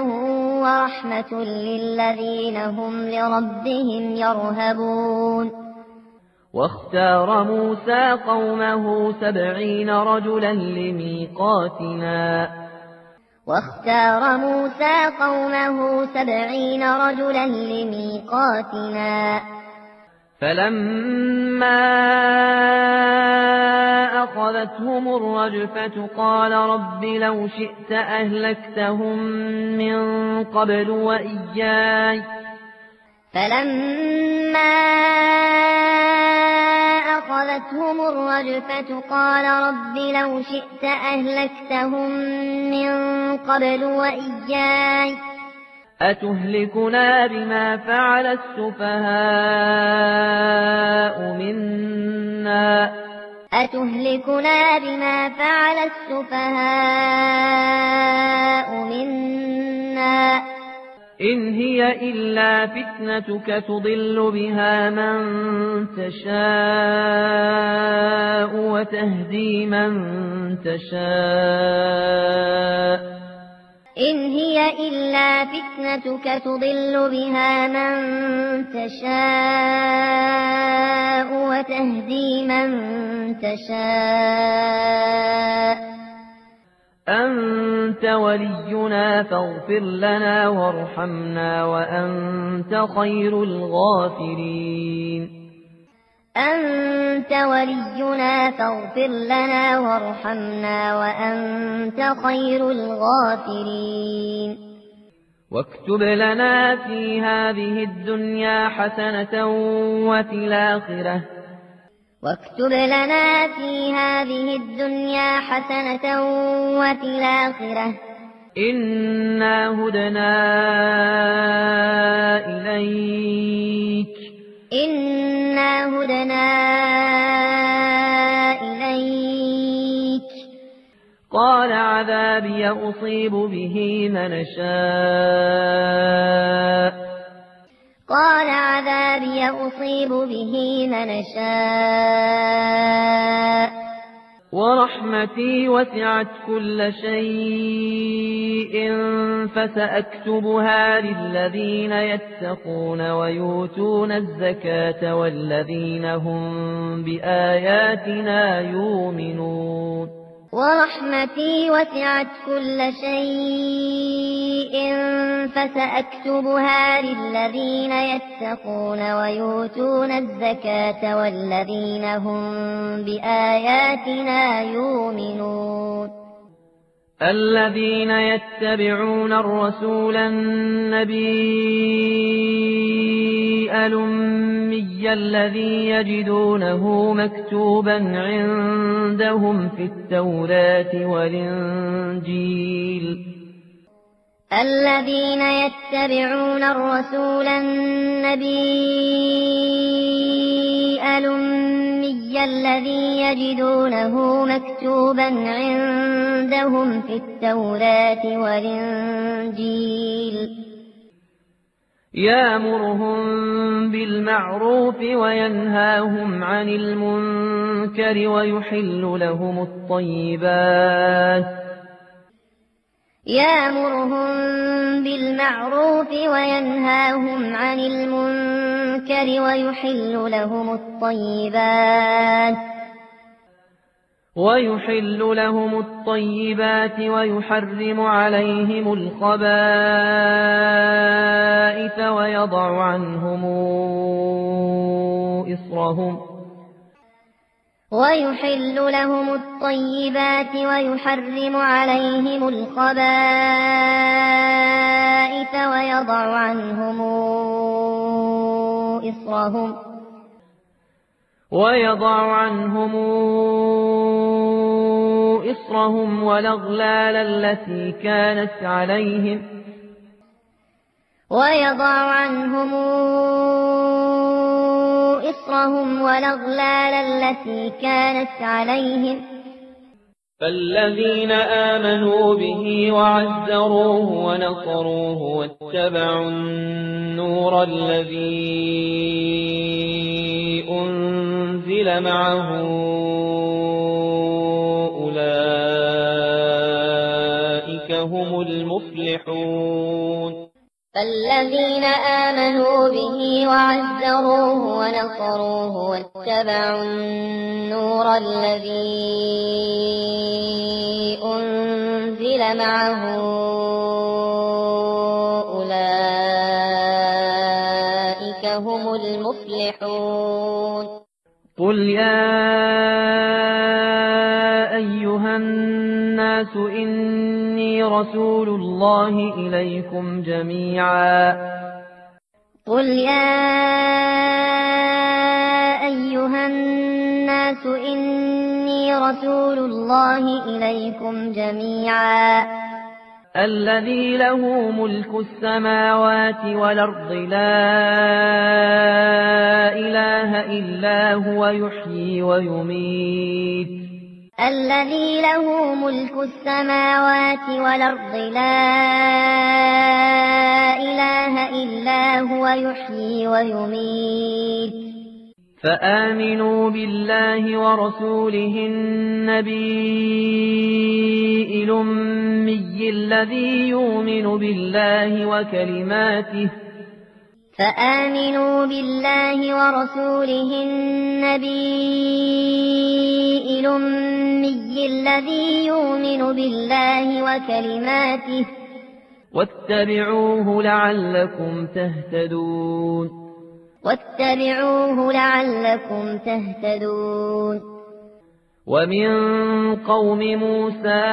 ورحمة للذين هم لربهم يرهبون واختار موسى قومه سبعين رجلا لميقاتنا واختار موسى قومه سبعين رجلا لميقاتنا فلما أخذتهم الرجفة قال رب لو شئت أهلكتهم من قبل وإياي فلما أخذتهم الرجفة قال رب لو شئت أهلكتهم من قبل وإياي أتهلكنا بما فعل السفهاء منا أتهلكنا بما فعل السفهاء منا إن هي إلا فتنتك تضل بها من تشاء وتهدي من تشاء إن هي إلا فتنتك تضل بها من تشاء وتهدي من تشاء أنت ولينا فاغفر لنا وارحمنا وأنت خير الغافرين أنت ولينا فاغفر لنا وارحمنا وأنت خير الغافرين واكتب لنا في هذه الدنيا حسنة وفي الآخرة واكتب لنا في هذه الدنيا حسنة وفي الآخرة إنا هدنا إليك إنا هدنا إليك قال عذابي أصيب به من شاء قال عذابي أصيب به من شاء ورحمتي وسعت كل شيء فسأكتبها للذين يتقون ويؤتون الزكاة والذين هم بآياتنا يؤمنون ورحمتي وسعت كل شيء فسأكتبها للذين يتقون ويؤتون الزكاة والذين هم بآياتنا يؤمنون الذين يتبعون الرسول النبي الأمي الذي يجدونه مكتوبا عندهم في التوراة والإنجيل الذين يتبعون الرسول النبي الأمي الذي يجدونه مكتوبا عندهم في التوراة والإنجيل يأمرهم بالمعروف وينهاهم عن المنكر ويحل لهم الطيبات يأمرهم بالمعروف وينهاهم عن المنكر ويحل لهم الطيبات ويحل لهم الطيبات ويحرم عليهم الخبائث ويضع عنهم إصرهم ويحل لهم الطيبات ويحرم عليهم الخبائث ويضع عنهم إصرهم ويضع عنهم إصرهم والأغلال التي كانت عليهم ويضع عنهم إصرهم والأغلال التي كانت عليهم فالذين آمنوا به وعزروه ونصروه واتبعوا النور الذي أنزل معه أولئك هم المفلحون فالذين آمنوا به وعزروه ونصروه واتبعوا النور الذي أنزل معه أولئك هم المفلحون قل يا أيها الناس إني رسول الله إليكم جميعا قل يا أيها الناس إني رسول الله إليكم جميعا الذي له ملك السماوات والأرض لا إله إلا هو يحيي ويميت الذي له ملك السماوات والأرض لا إله إلا هو يحيي ويميت فآمنوا بالله ورسوله النبي الأمي الذي يؤمن بالله وكلماته فآمنوا بالله ورسوله النبي الأمي الذي يؤمن بالله وكلماته واتبعوه لعلكم تهتدون واتبعوه لعلكم تهتدون ومن قوم موسى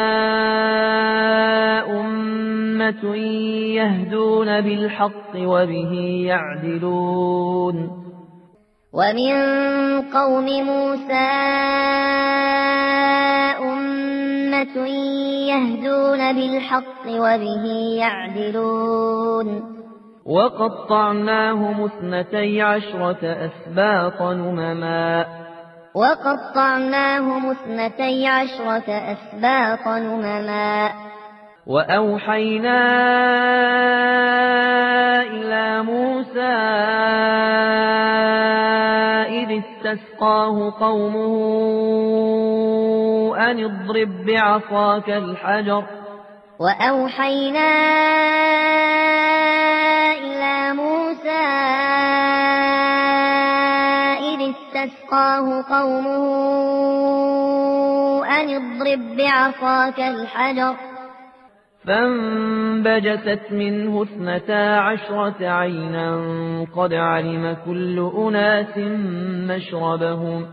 أمة يهدون بالحق وبه يعدلون ومن قوم موسى أمة يهدون بالحق وبه يعدلون وقطعناهم اثنتي عشرة أسباط أمما وقطعناهم اثنتي عشرة أسباط أمما وأوحينا إلى موسى إذ استسقاه قومه أن اضرب بعصاك الحجر وأوحينا إلى موسى إذ استسقاه قومه أن اضرب بعصاك الحجر فانبجست منه اثنتا عشرة عينا قد علم كل أناس مشربهم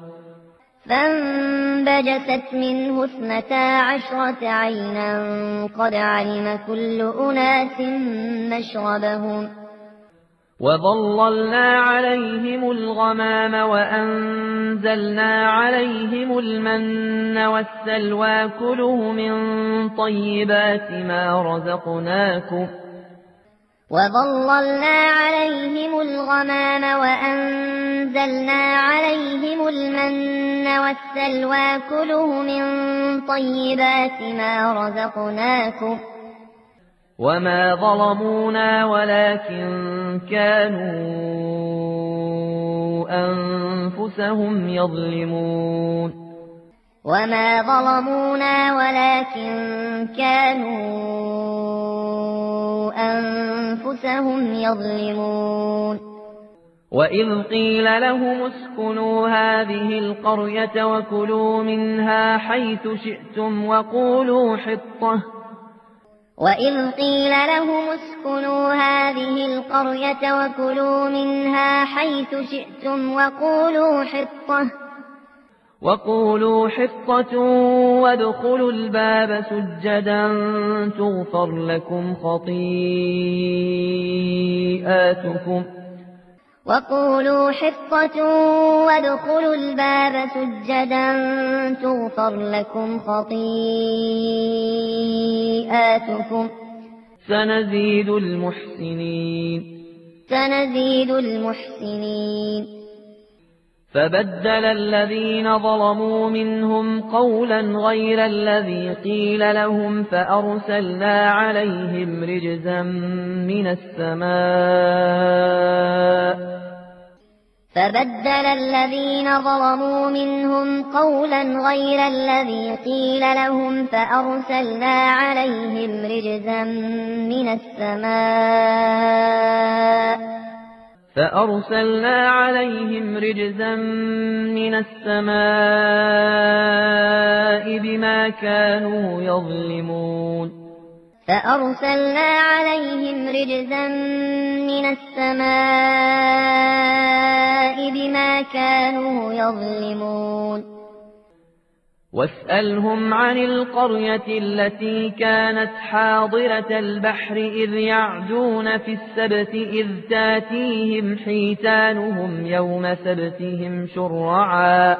فانبجست منه اثنتا عشرة عينا قد علم كل أناس مشربهم وظللنا عليهم الغمام وأنزلنا عليهم المن والسلوى كلوا من طيبات ما رزقناكم وظللنا عليهم الغمام وأنزلنا عليهم المن والسلوى كلوا من طيبات ما رزقناكم وما ظلمونا ولكن كانوا أنفسهم يظلمون وما ظلمونا ولكن كانوا أنفسهم يظلمون وإذ قيل لهم اسكنوا هذه القرية وكلوا منها حيث شئتم وقولوا حطة وإذ قيل لهم اسكنوا هذه القرية وكلوا منها حيث شئتم وقولوا حطة وقولوا حطة وادخلوا الباب سجدا تغفر لكم خطيئاتكم وقولوا حطة وادخلوا الباب سجدا تغفر لكم خطيئاتكم سنزيد المحسنين سنزيد المحسنين فبدل الذين ظلموا منهم قولا غير الذي قيل لهم فأرسلنا عليهم رجزا من السماء فبدل الذين ظلموا منهم قولا غير الذي قيل لهم فأرسلنا عليهم رجزا من السماء فأرسلنا عليهم رجزا من السماء بما كانوا يظلمون فأرسلنا عليهم رجزا من السماء بما كانوا يظلمون واسألهم عن القرية التي كانت حاضرة البحر إذ يعدون في السبت إذ تاتيهم حيتانهم يوم سبتهم شرعا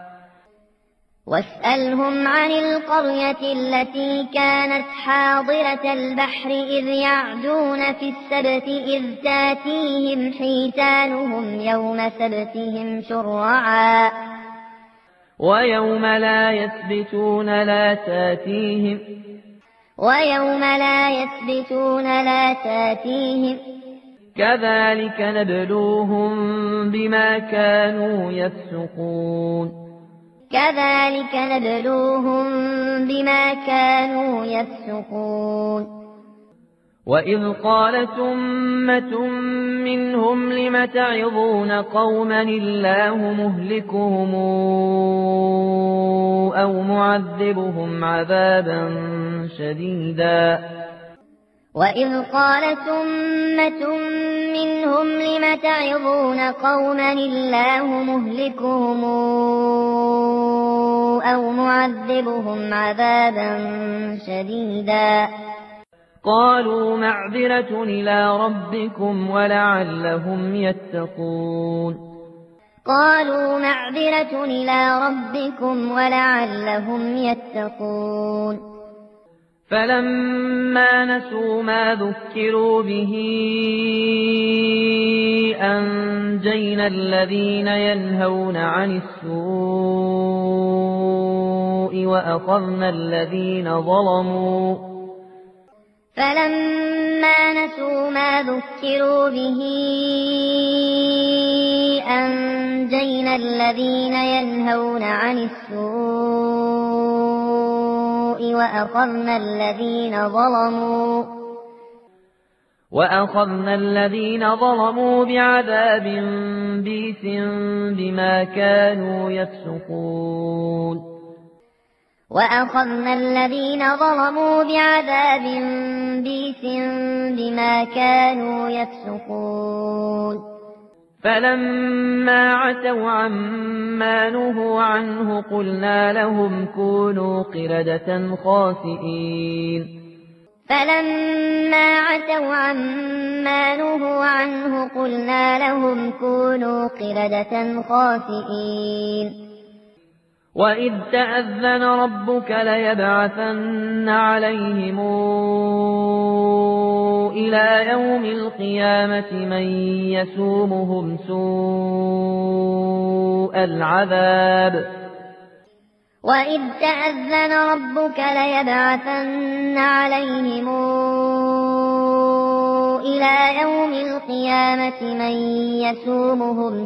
واسألهم عن القرية التي كانت حاضرة البحر إذ يعدون في السبت إذ تاتيهم حيتانهم يوم سبتهم شرعا ويوم لا يسبتون لا تاتيهم ويوم لا يسبتون لا تاتيهم كذلك نبلوهم بما كانوا يفسقون كذلك نبلوهم بما كانوا يفسقون وإذ قالت أمة منهم لم تعظون قوما الله مهلكهم أو معذبهم عذابا شديدا وإذ قالت أمة منهم لم تعظون قوما الله مهلكهم أو معذبهم عذابا شديدا قالوا معذرة إلى ربكم ولعلهم يتقون قالوا معذرة إلى ربكم ولعلهم يتقون فلما نسوا ما ذكروا به أنجينا الذين ينهون عن السوء وأخذنا الذين ظلموا فلما نسوا ما ذكروا به أنجينا الذين ينهون عن السوء وأخذنا الذين ظلموا وأخذنا الذين ظلموا بعذاب بئس بما كانوا يفسقون وأخذنا الذين ظلموا بعذاب بئس بما كانوا يفسقون فلما عتوا عما نهوا عنه قلنا لهم كونوا قردة خاسئين فلما عتوا عما نهوا عنه قلنا لهم كونوا قردة خاسئين وإذ تأذن ربك ليبعثن عليهم إلى يوم القيامة من يسومهم سوء العذاب وإذ تأذن ربك ليبعثن عليهم إلى يوم القيامة من يسومهم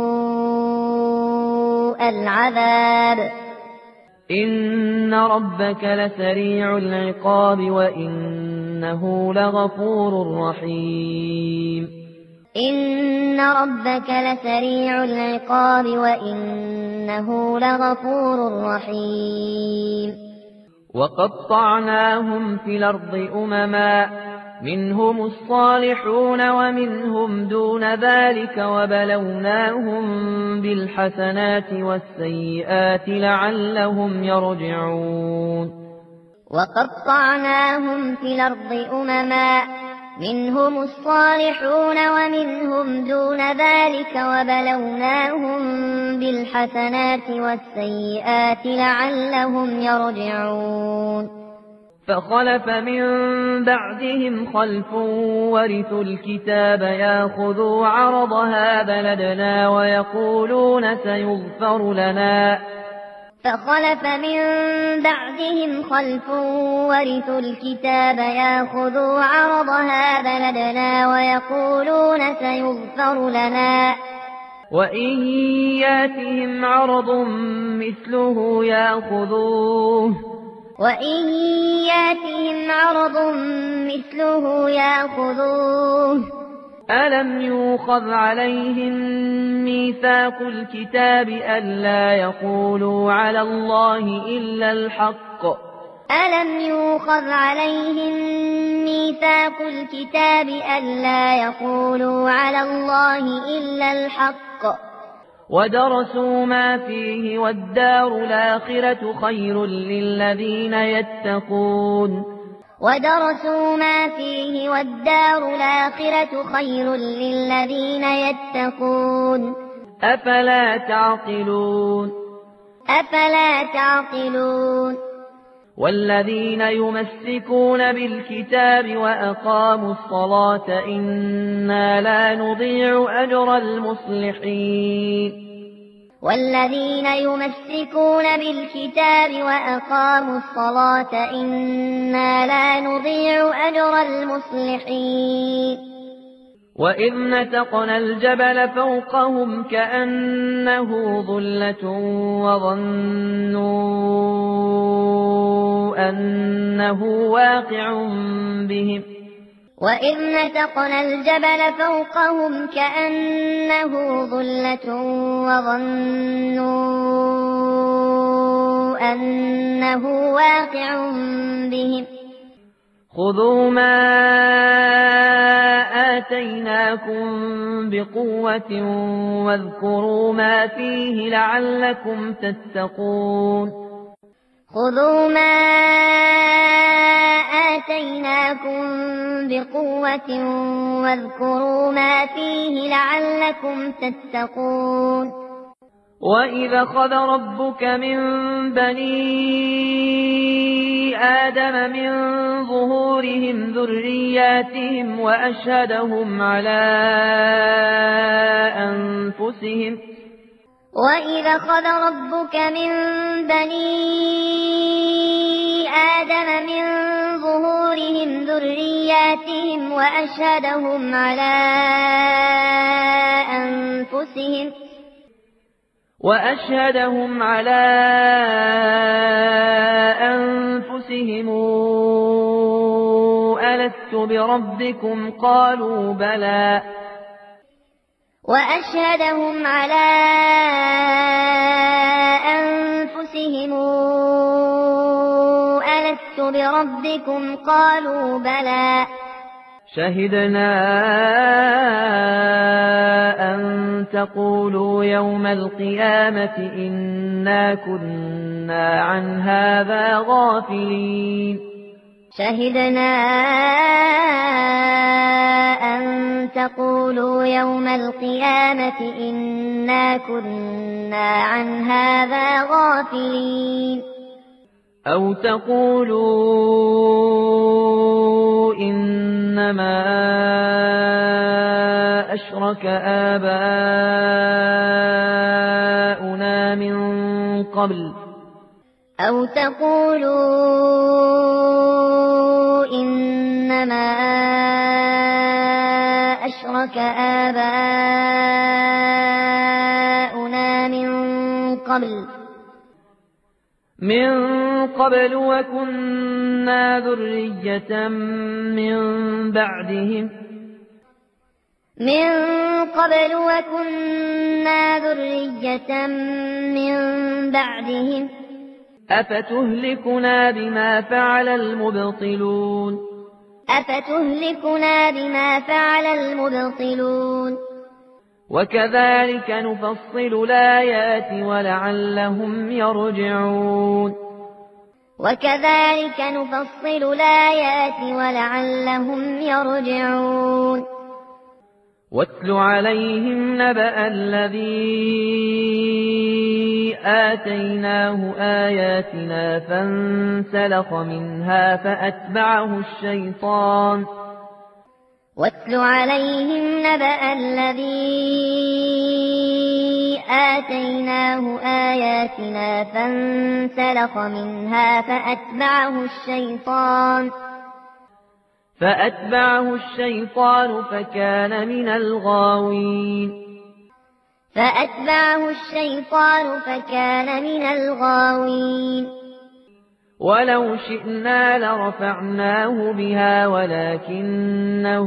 سوء العذاب إن ربك لسريع العقاب وإنه لغفور رحيم إن ربك لسريع العقاب وإنه لغفور رحيم وقطعناهم في الأرض أمما منهم الصالحون ومنهم دون ذلك وبلوناهم بالحسنات والسيئات لعلهم يرجعون وقطعناهم في الأرض أمما منهم الصالحون ومنهم دون ذلك وبلوناهم بالحسنات والسيئات لعلهم يرجعون فخلف من بعدهم خلف ورثوا الكتاب ياخذوا عرض هذا لدنا ويقولون سيغفر لنا فخلف من بعدهم خلف ورثوا الكتاب ياخذوا عرض هذا لدنا ويقولون سيغفر لنا وإن ياتهم عرض مثله ياخذوه وإن ياتهم عرض مثله ياخذوه ألم يوخذ عليهم ميثاق الكتاب ألا يقولوا على الله إلا الحق ألم يوخذ عليهم ميثاق الكتاب ألا يقولوا على الله إلا الحق ودرسوا ما فيه والدار الآخرة خير للذين يتقون ودرسوا ما فيه والدار الآخرة خير للذين يتقون أفلا تعقلون أفلا تعقلون والذين يمسكون بالكتاب وأقاموا الصلاة إنا لا نضيع أجر المصلحين والذين يمسكون بالكتاب وأقاموا الصلاة إنا لا نضيع أجر المصلحين وإذ نتقنا الجبل فوقهم كأنه ظلة وظنوا أنه واقع بهم وإذ نتقنا الجبل فوقهم كأنه ظلة وظنوا أنه واقع بهم خذوا ما آتيناكم بقوة واذكروا ما فيه لعلكم تتقون خذوا ما آتيناكم بقوة واذكروا ما فيه لعلكم تتقون وإذا خذ ربك من بني آدم من ظهورهم ذرياتهم وأشهدهم على أنفسهم وإذا خذ ربك من بني آدم من ظهورهم ذرياتهم وأشهدهم على أنفسهم وأشهدهم على أنفسهم ألست بربكم قالوا بلى وأشهدهم على أنفسهم ألست بربكم قالوا بلى شهدنا أن تقولوا يوم القيامة إنا كنا عن هذا غافلين شهدنا أن تقولوا يوم القيامة إنا كنا عن هذا غافلين أو تقولوا إنما أشرك آباؤنا من قبل أو تقولوا إنما أشرك آباؤنا من قبل من قبل وكنا ذرية من بعدهم من قبل وكنا ذرية من بعدهم أفتهلكنا بما فعل المبطلون أفتهلكنا بما فعل المبطلون وكذلك نفصل الآيات ولعلهم يرجعون وكذلك نفصل الآيات ولعلهم يرجعون واتل عليهم نبأ الذي آتيناه آياتنا فانسلخ منها فأتبعه الشيطان واتل عليهم نبأ الذي آتيناه آياتنا فانسلخ منها فأتبعه الشيطان فأتبعه الشيطان فكان من الغاوين فأتبعه الشيطان فكان من الغاوين ولو شئنا لرفعناه بها ولكنه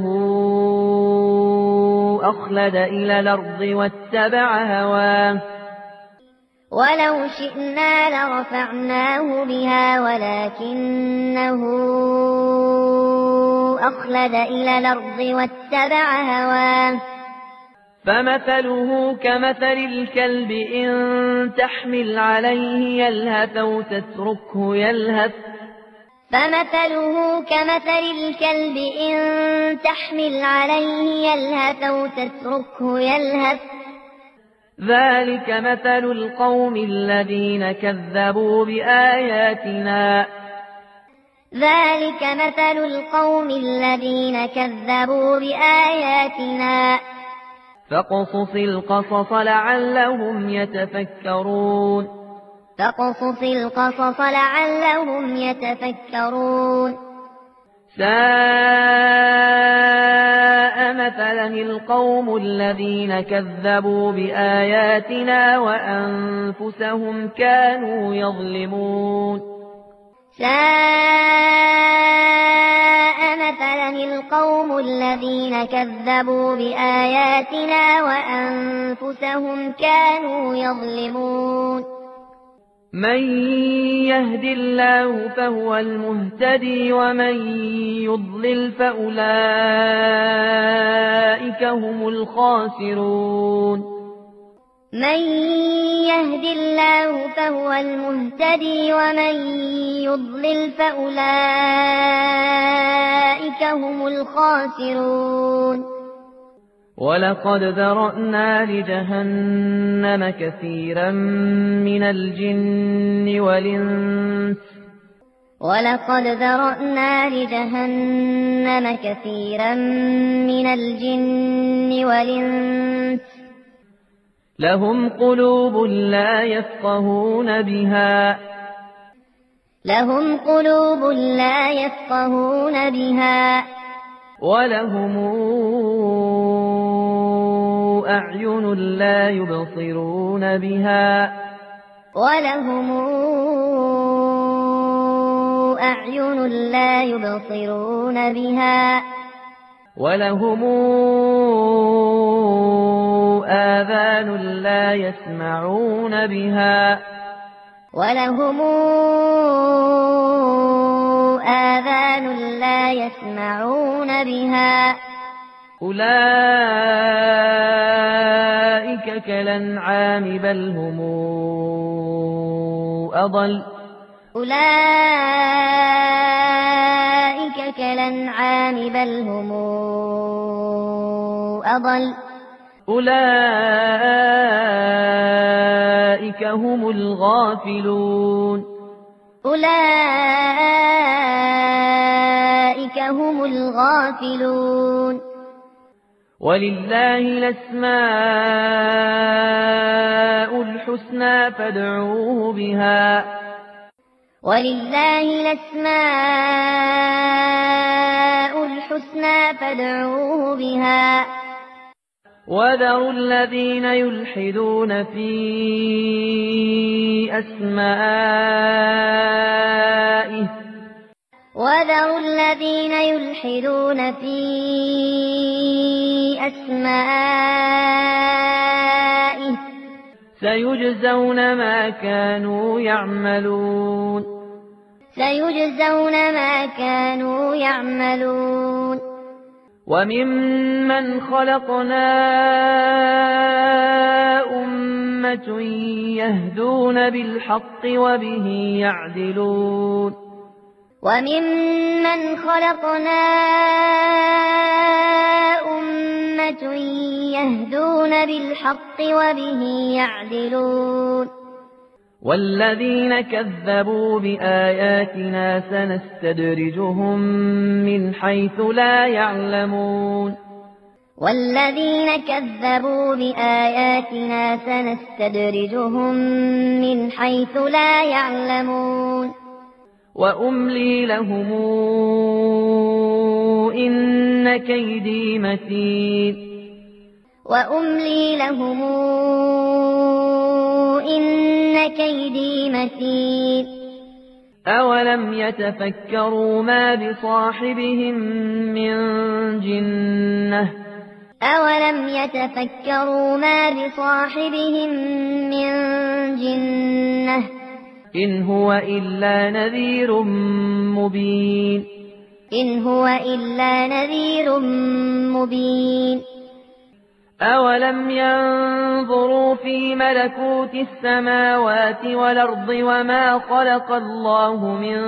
أخلد إلى الأرض واتبع هواه ولو شئنا لرفعناه بها ولكنه أخلد إلى الأرض واتبع هواه فمثله كمثل الكلب إن تحمل عليه يلهث أو تتركه يلهث فمثله كمثل الكلب إن تحمل عليه يلهث أو تتركه يلهث ذلك مثل القوم الذين كذبوا بآياتنا ذلك مثل القوم الذين كذبوا بآياتنا فاقصص القصص لعلهم يتفكرون فاقصص القصص لعلهم يتفكرون ساء مثلا القوم الذين كذبوا بآياتنا وأنفسهم كانوا يظلمون ساء مثلا القوم الذين كذبوا بآياتنا وأنفسهم كانوا يظلمون من يهد الله فهو المهتدي ومن يضلل فأولئك هم الخاسرون من يهد الله فهو المهتدي ومن يضلل فأولئك هم الخاسرون ولقد ذرأنا لجهنم كثيرا من الجن والإنس ولقد ذرأنا لجهنم كثيرا من الجن والإنس لهم قلوب لا يفقهون بها لهم قلوب لا يفقهون بها ولهم أعين لا يبصرون بها ولهم أعين لا يبصرون بها ولهم آذان لا يسمعون بها ولهم آذان لا يسمعون بها أولئك كالأنعام بل هم أضل أولئك كالأنعام بل هم أضل أولئك هم الغافلون أولئك هم الغافلون ولله الأسماء الحسنى فادعوه بها ولله الأسماء الحسنى فادعوه بها وذروا الذين يلحدون في أسمائه وذروا الذين يلحدون في أسمائه سيجزون ما كانوا يعملون سيجزون ما كانوا يعملون وممن خلقنا أمة يهدون بالحق وبه يعدلون وممن خلقنا أمة يهدون بالحق وبه يعدلون والذين كذبوا بآياتنا سنستدرجهم من حيث لا يعلمون والذين كذبوا بآياتنا سنستدرجهم من حيث لا يعلمون وأملي لهم إن كيدي متين وأملي لهم إن كيدي متين أولم يتفكروا ما بصاحبهم من جنة أولم يتفكروا ما بصاحبهم من جنة إن هو إلا نذير مبين إن هو إلا نذير مبين أولم ينظروا في ملكوت السماوات والأرض وما خلق الله من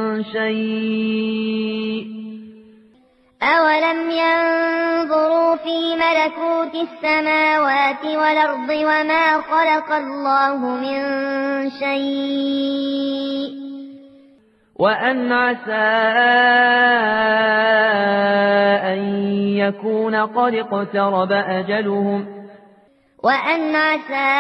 شيء أولم ينظروا في ملكوت السماوات والأرض وما خلق الله من شيء وأن عسى أن يكون قد اقترب أجلهم وأن عسى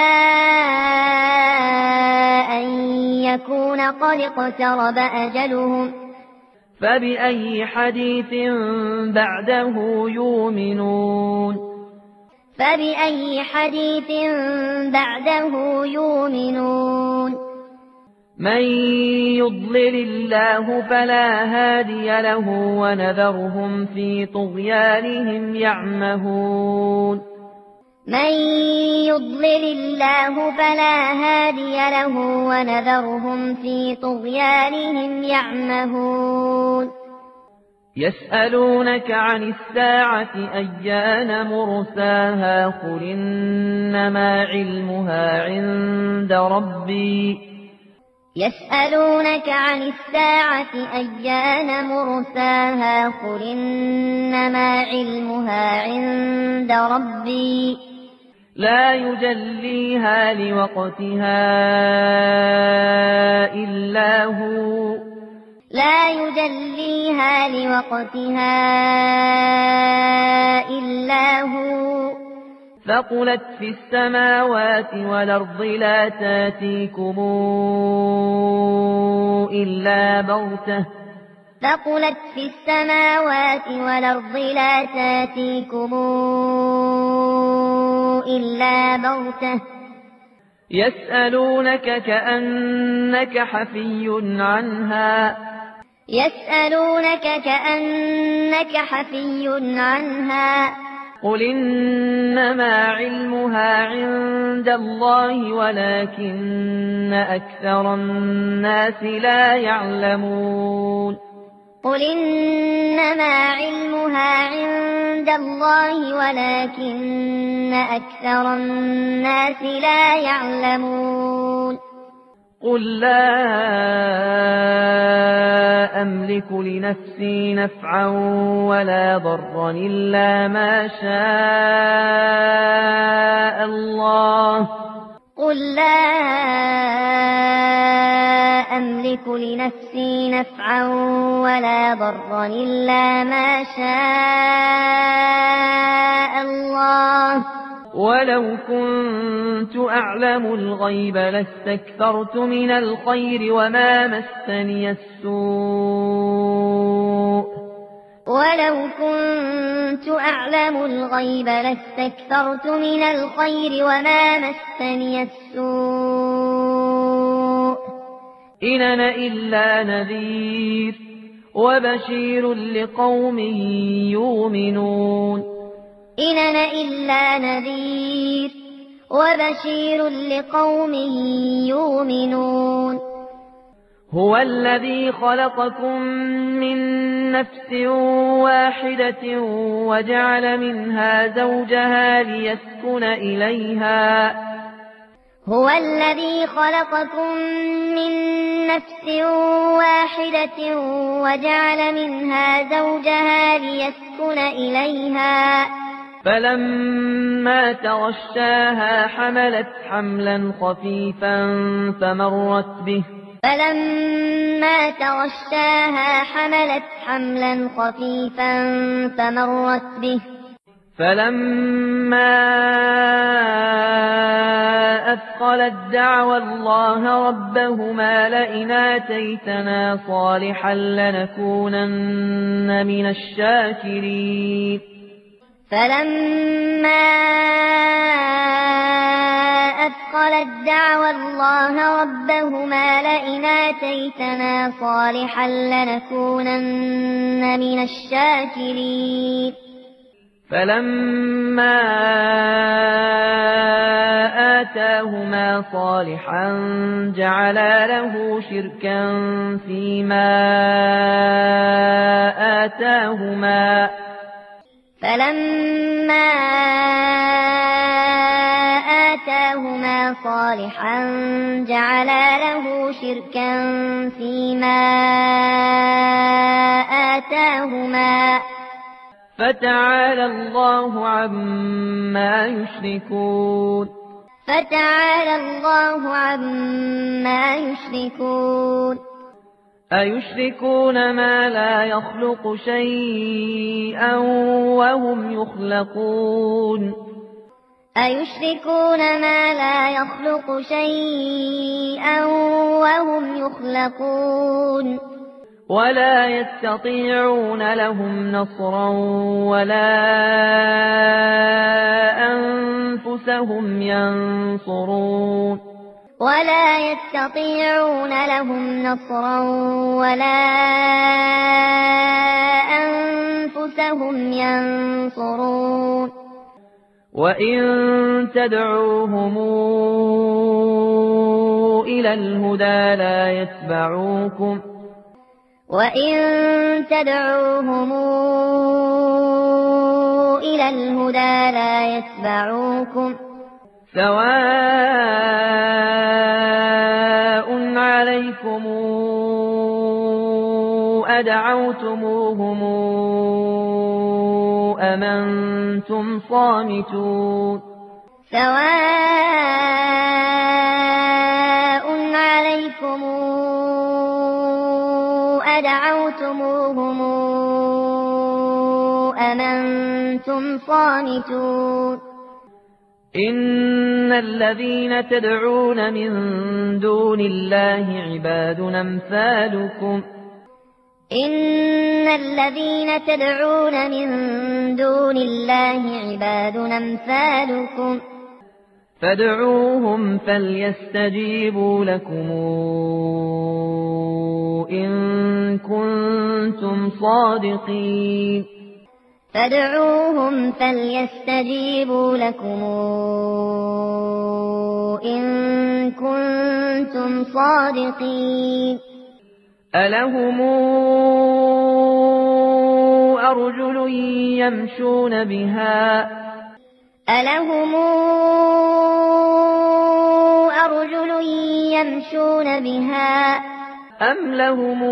أن يكون قد اقترب أجلهم فبأي حديث بعده يؤمنون فبأي حديث بعده يؤمنون من يضلل الله فلا هادي له ونذرهم في طغيانهم يعمهون من يضلل الله فلا هادي له ونذرهم في طغيانهم يعمهون يسألونك عن الساعة أيان مرساها قل إنما علمها عند ربي يسألونك عن الساعة أيان مرساها قل إنما علمها عند ربي لا يجليها لوقتها إلا هو لا يجليها لوقتها إلا هو ثقلت في السماوات والأرض لا تاتيكم إلا بغتة ثقلت في السماوات والأرض لا تاتيكم إلا بغتة يسألونك كأنك حفي عنها يسألونك كأنك حفي عنها قل إنما علمها عند الله ولكن أكثر الناس لا يعلمون قل إنما علمها عند الله ولكن أكثر الناس لا يعلمون قل لا أملك لنفسي نفعا ولا ضرا إلا ما شاء الله قل لا أملك لنفسي نفعا ولا ضرا إلا ما شاء الله ولو كنت أعلم الغيب لاستكثرت من الخير وما مسني السوء ولو كنت أعلم الغيب لاستكثرت من الخير وما مسني السوء إن أنا إلا نذير وبشير لقوم يؤمنون إن أنا إلا نذير وبشير لقوم يؤمنون هو الذي خلقكم من نفس واحدة وجعل منها زوجها ليسكن إليها هو الذي خلقكم من نفس واحدة وجعل منها زوجها ليسكن إليها فلما تغشاها حملت حملا خفيفا فمرت به فلما تغشاها حملت حملا خفيفا فمرت به فلما أثقلت دعوى الله ربهما لئن آتيتنا صالحا لنكونن من الشاكرين فلما أثقلت دعوى الله ربهما لئن آتيتنا صالحا لنكونن من الشاكرين فلما آتاهما صالحا جعلا له شركا فيما آتاهما فلما آتاهما صالحا جعلا له شركا فيما آتاهما فتعالى الله عما يشركون فتعالى الله عما يشركون أيشركون ما لا يخلق شيئا وهم يخلقون أيشركون ما لا يخلق شيئا وهم يخلقون ولا يستطيعون لهم نصرا ولا أنفسهم ينصرون ولا يستطيعون لهم نصرا ولا أنفسهم ينصرون وإن تدعوهم إلى الهدى لا يتبعوكم وإن تدعوهم إلى الهدى لا يتبعوكم سواء عليكم أدعوتموهم أم أنتم صامتون سواء عليكم أدعوتموهم أم أنتم صامتون إن الذين تدعون من دون الله عباد أمثالكم إن الذين تدعون من دون الله عباد أمثالكم فادعوهم فليستجيبوا لكم إن كنتم صادقين فادعوهم فليستجيبوا لكم إن كنتم صادقين ألهم أرجل يمشون بها ألهم أرجل يمشون بها أم لهم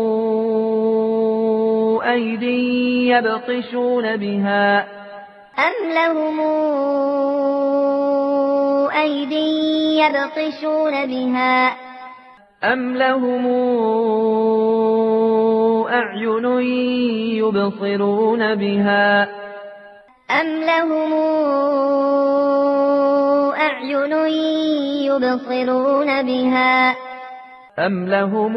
أيدي يبطشون بها أم لهم أيدي يبطشون بها أم لهم أعين يبصرون بها أم لهم أعين يبصرون بها أم لهم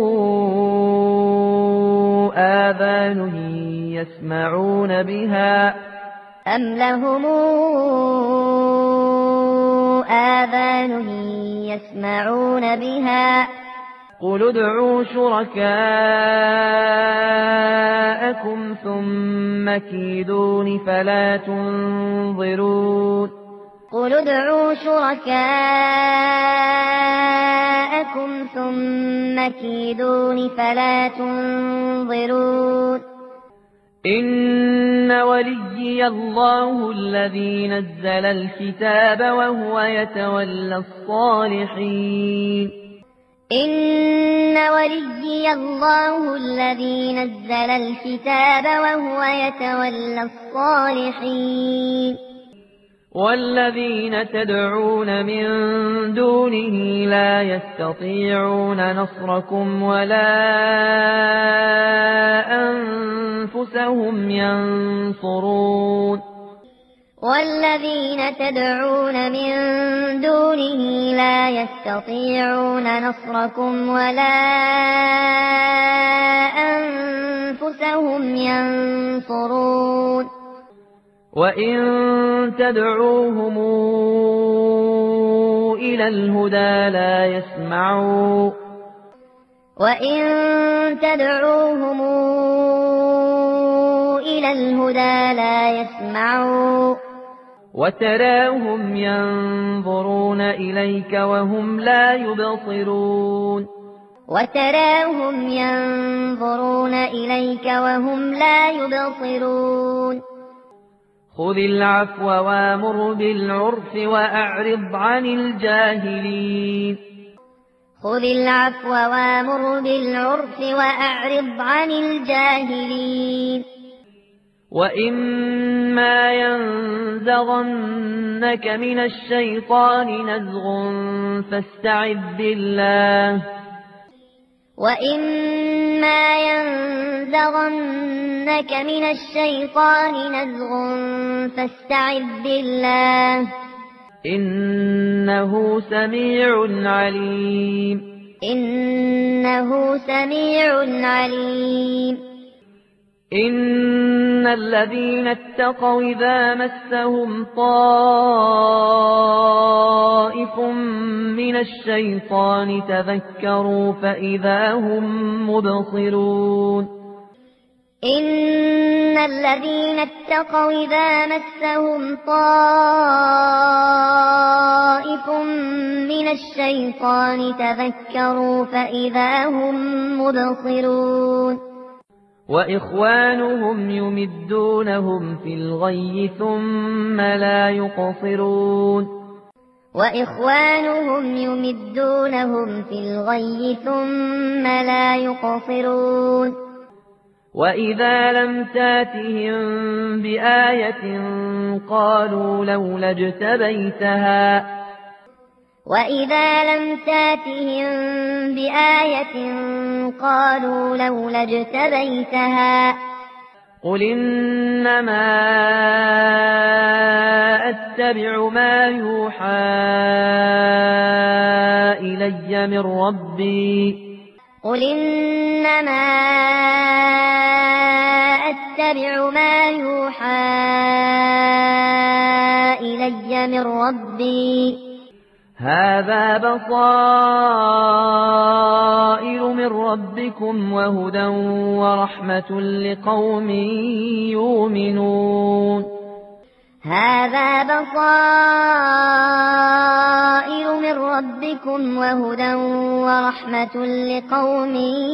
آذان يسمعون بها أم لهم آذان يسمعون بها قل ادعوا شركاءكم ثم كيدون فلا تنظرون قل ادعوا شركاءكم ثم كيدون فلا تنظرون إن وليي الله الذي نزل الكتاب وهو يتولى الصالحين إن وليي الله الذي نزل الكتاب وهو يتولى الصالحين والذين تدعون من دونه لا يستطيعون نصركم ولا أنفسهم ينصرون والذين تدعون من دونه لا يستطيعون نصركم ولا أنفسهم ينصرون وإن تدعوهم إلى الهدى لا يسمعوا وإن تدعوهم إلى الهدى لا يسمعوا وتراهم ينظرون إليك وهم لا يبصرون وتراهم ينظرون إليك وهم لا يبصرون خذ العفو وامر بالعرف وأعرض عن الجاهلين خذ العفو وامر بالعرف وأعرض عن الجاهلين وإما ينزغنك من الشيطان نزغ فاستعذ بالله وإما ينزغنك من الشيطان نزغ فاستعذ بالله إنه سميع عليم إنه سميع عليم إن الذين اتقوا إذا مسهم طائف من الشيطان تذكروا فإذا هم مبصرون إن الذين اتقوا إذا مسهم طائف من الشيطان تذكروا فإذا هم مبصرون وإخوانهم يمدونهم في الغي ثم لا يقصرون وإخوانهم يمدونهم في الغي ثم لا يقصرون وإذا لم تاتهم بآية قالوا لولا اجتبيتها وإذا لم تاتهم بآية قالوا لولا اجتبيتها قل إنما أتبع ما يوحى إلي من ربي قل إنما أتبع ما يوحى إلي من ربي هذا بصائر من ربكم وهدى ورحمة لقوم يؤمنون هذا بصائر من ربكم وهدى ورحمة لقوم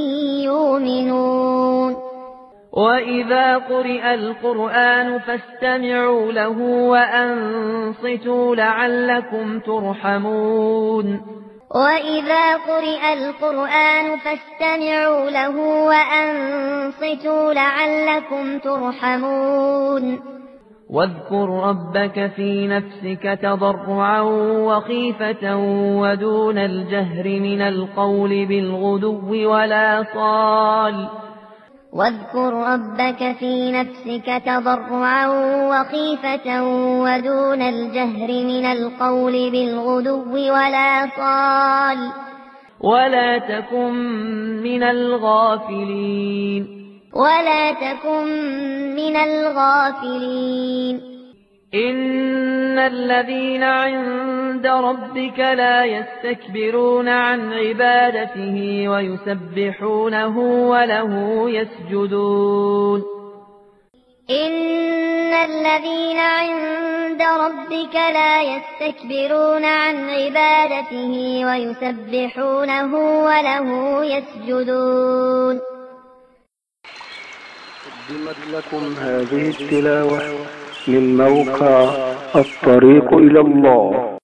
يؤمنون وإذا قرئ القرآن فاستمعوا له وأنصتوا لعلكم ترحمون وإذا قرئ القرآن فاستمعوا له وأنصتوا لعلكم ترحمون واذكر ربك في نفسك تضرعا وخيفة ودون الجهر من القول بالغدو ولا صال واذكر ربك في نفسك تضرعا وخيفة ودون الجهر من القول بالغدو ولا صال ولا تكن من الغافلين ولا تكن من الغافلين إن الذين عند ربك لا يستكبرون عن عبادته ويسبحونه وله يسجدون إن الذين عند ربك لا يستكبرون عن عبادته ويسبحونه وله يسجدون. قدمت لكم هذه التلاوة من موقع الطريق إلى الله.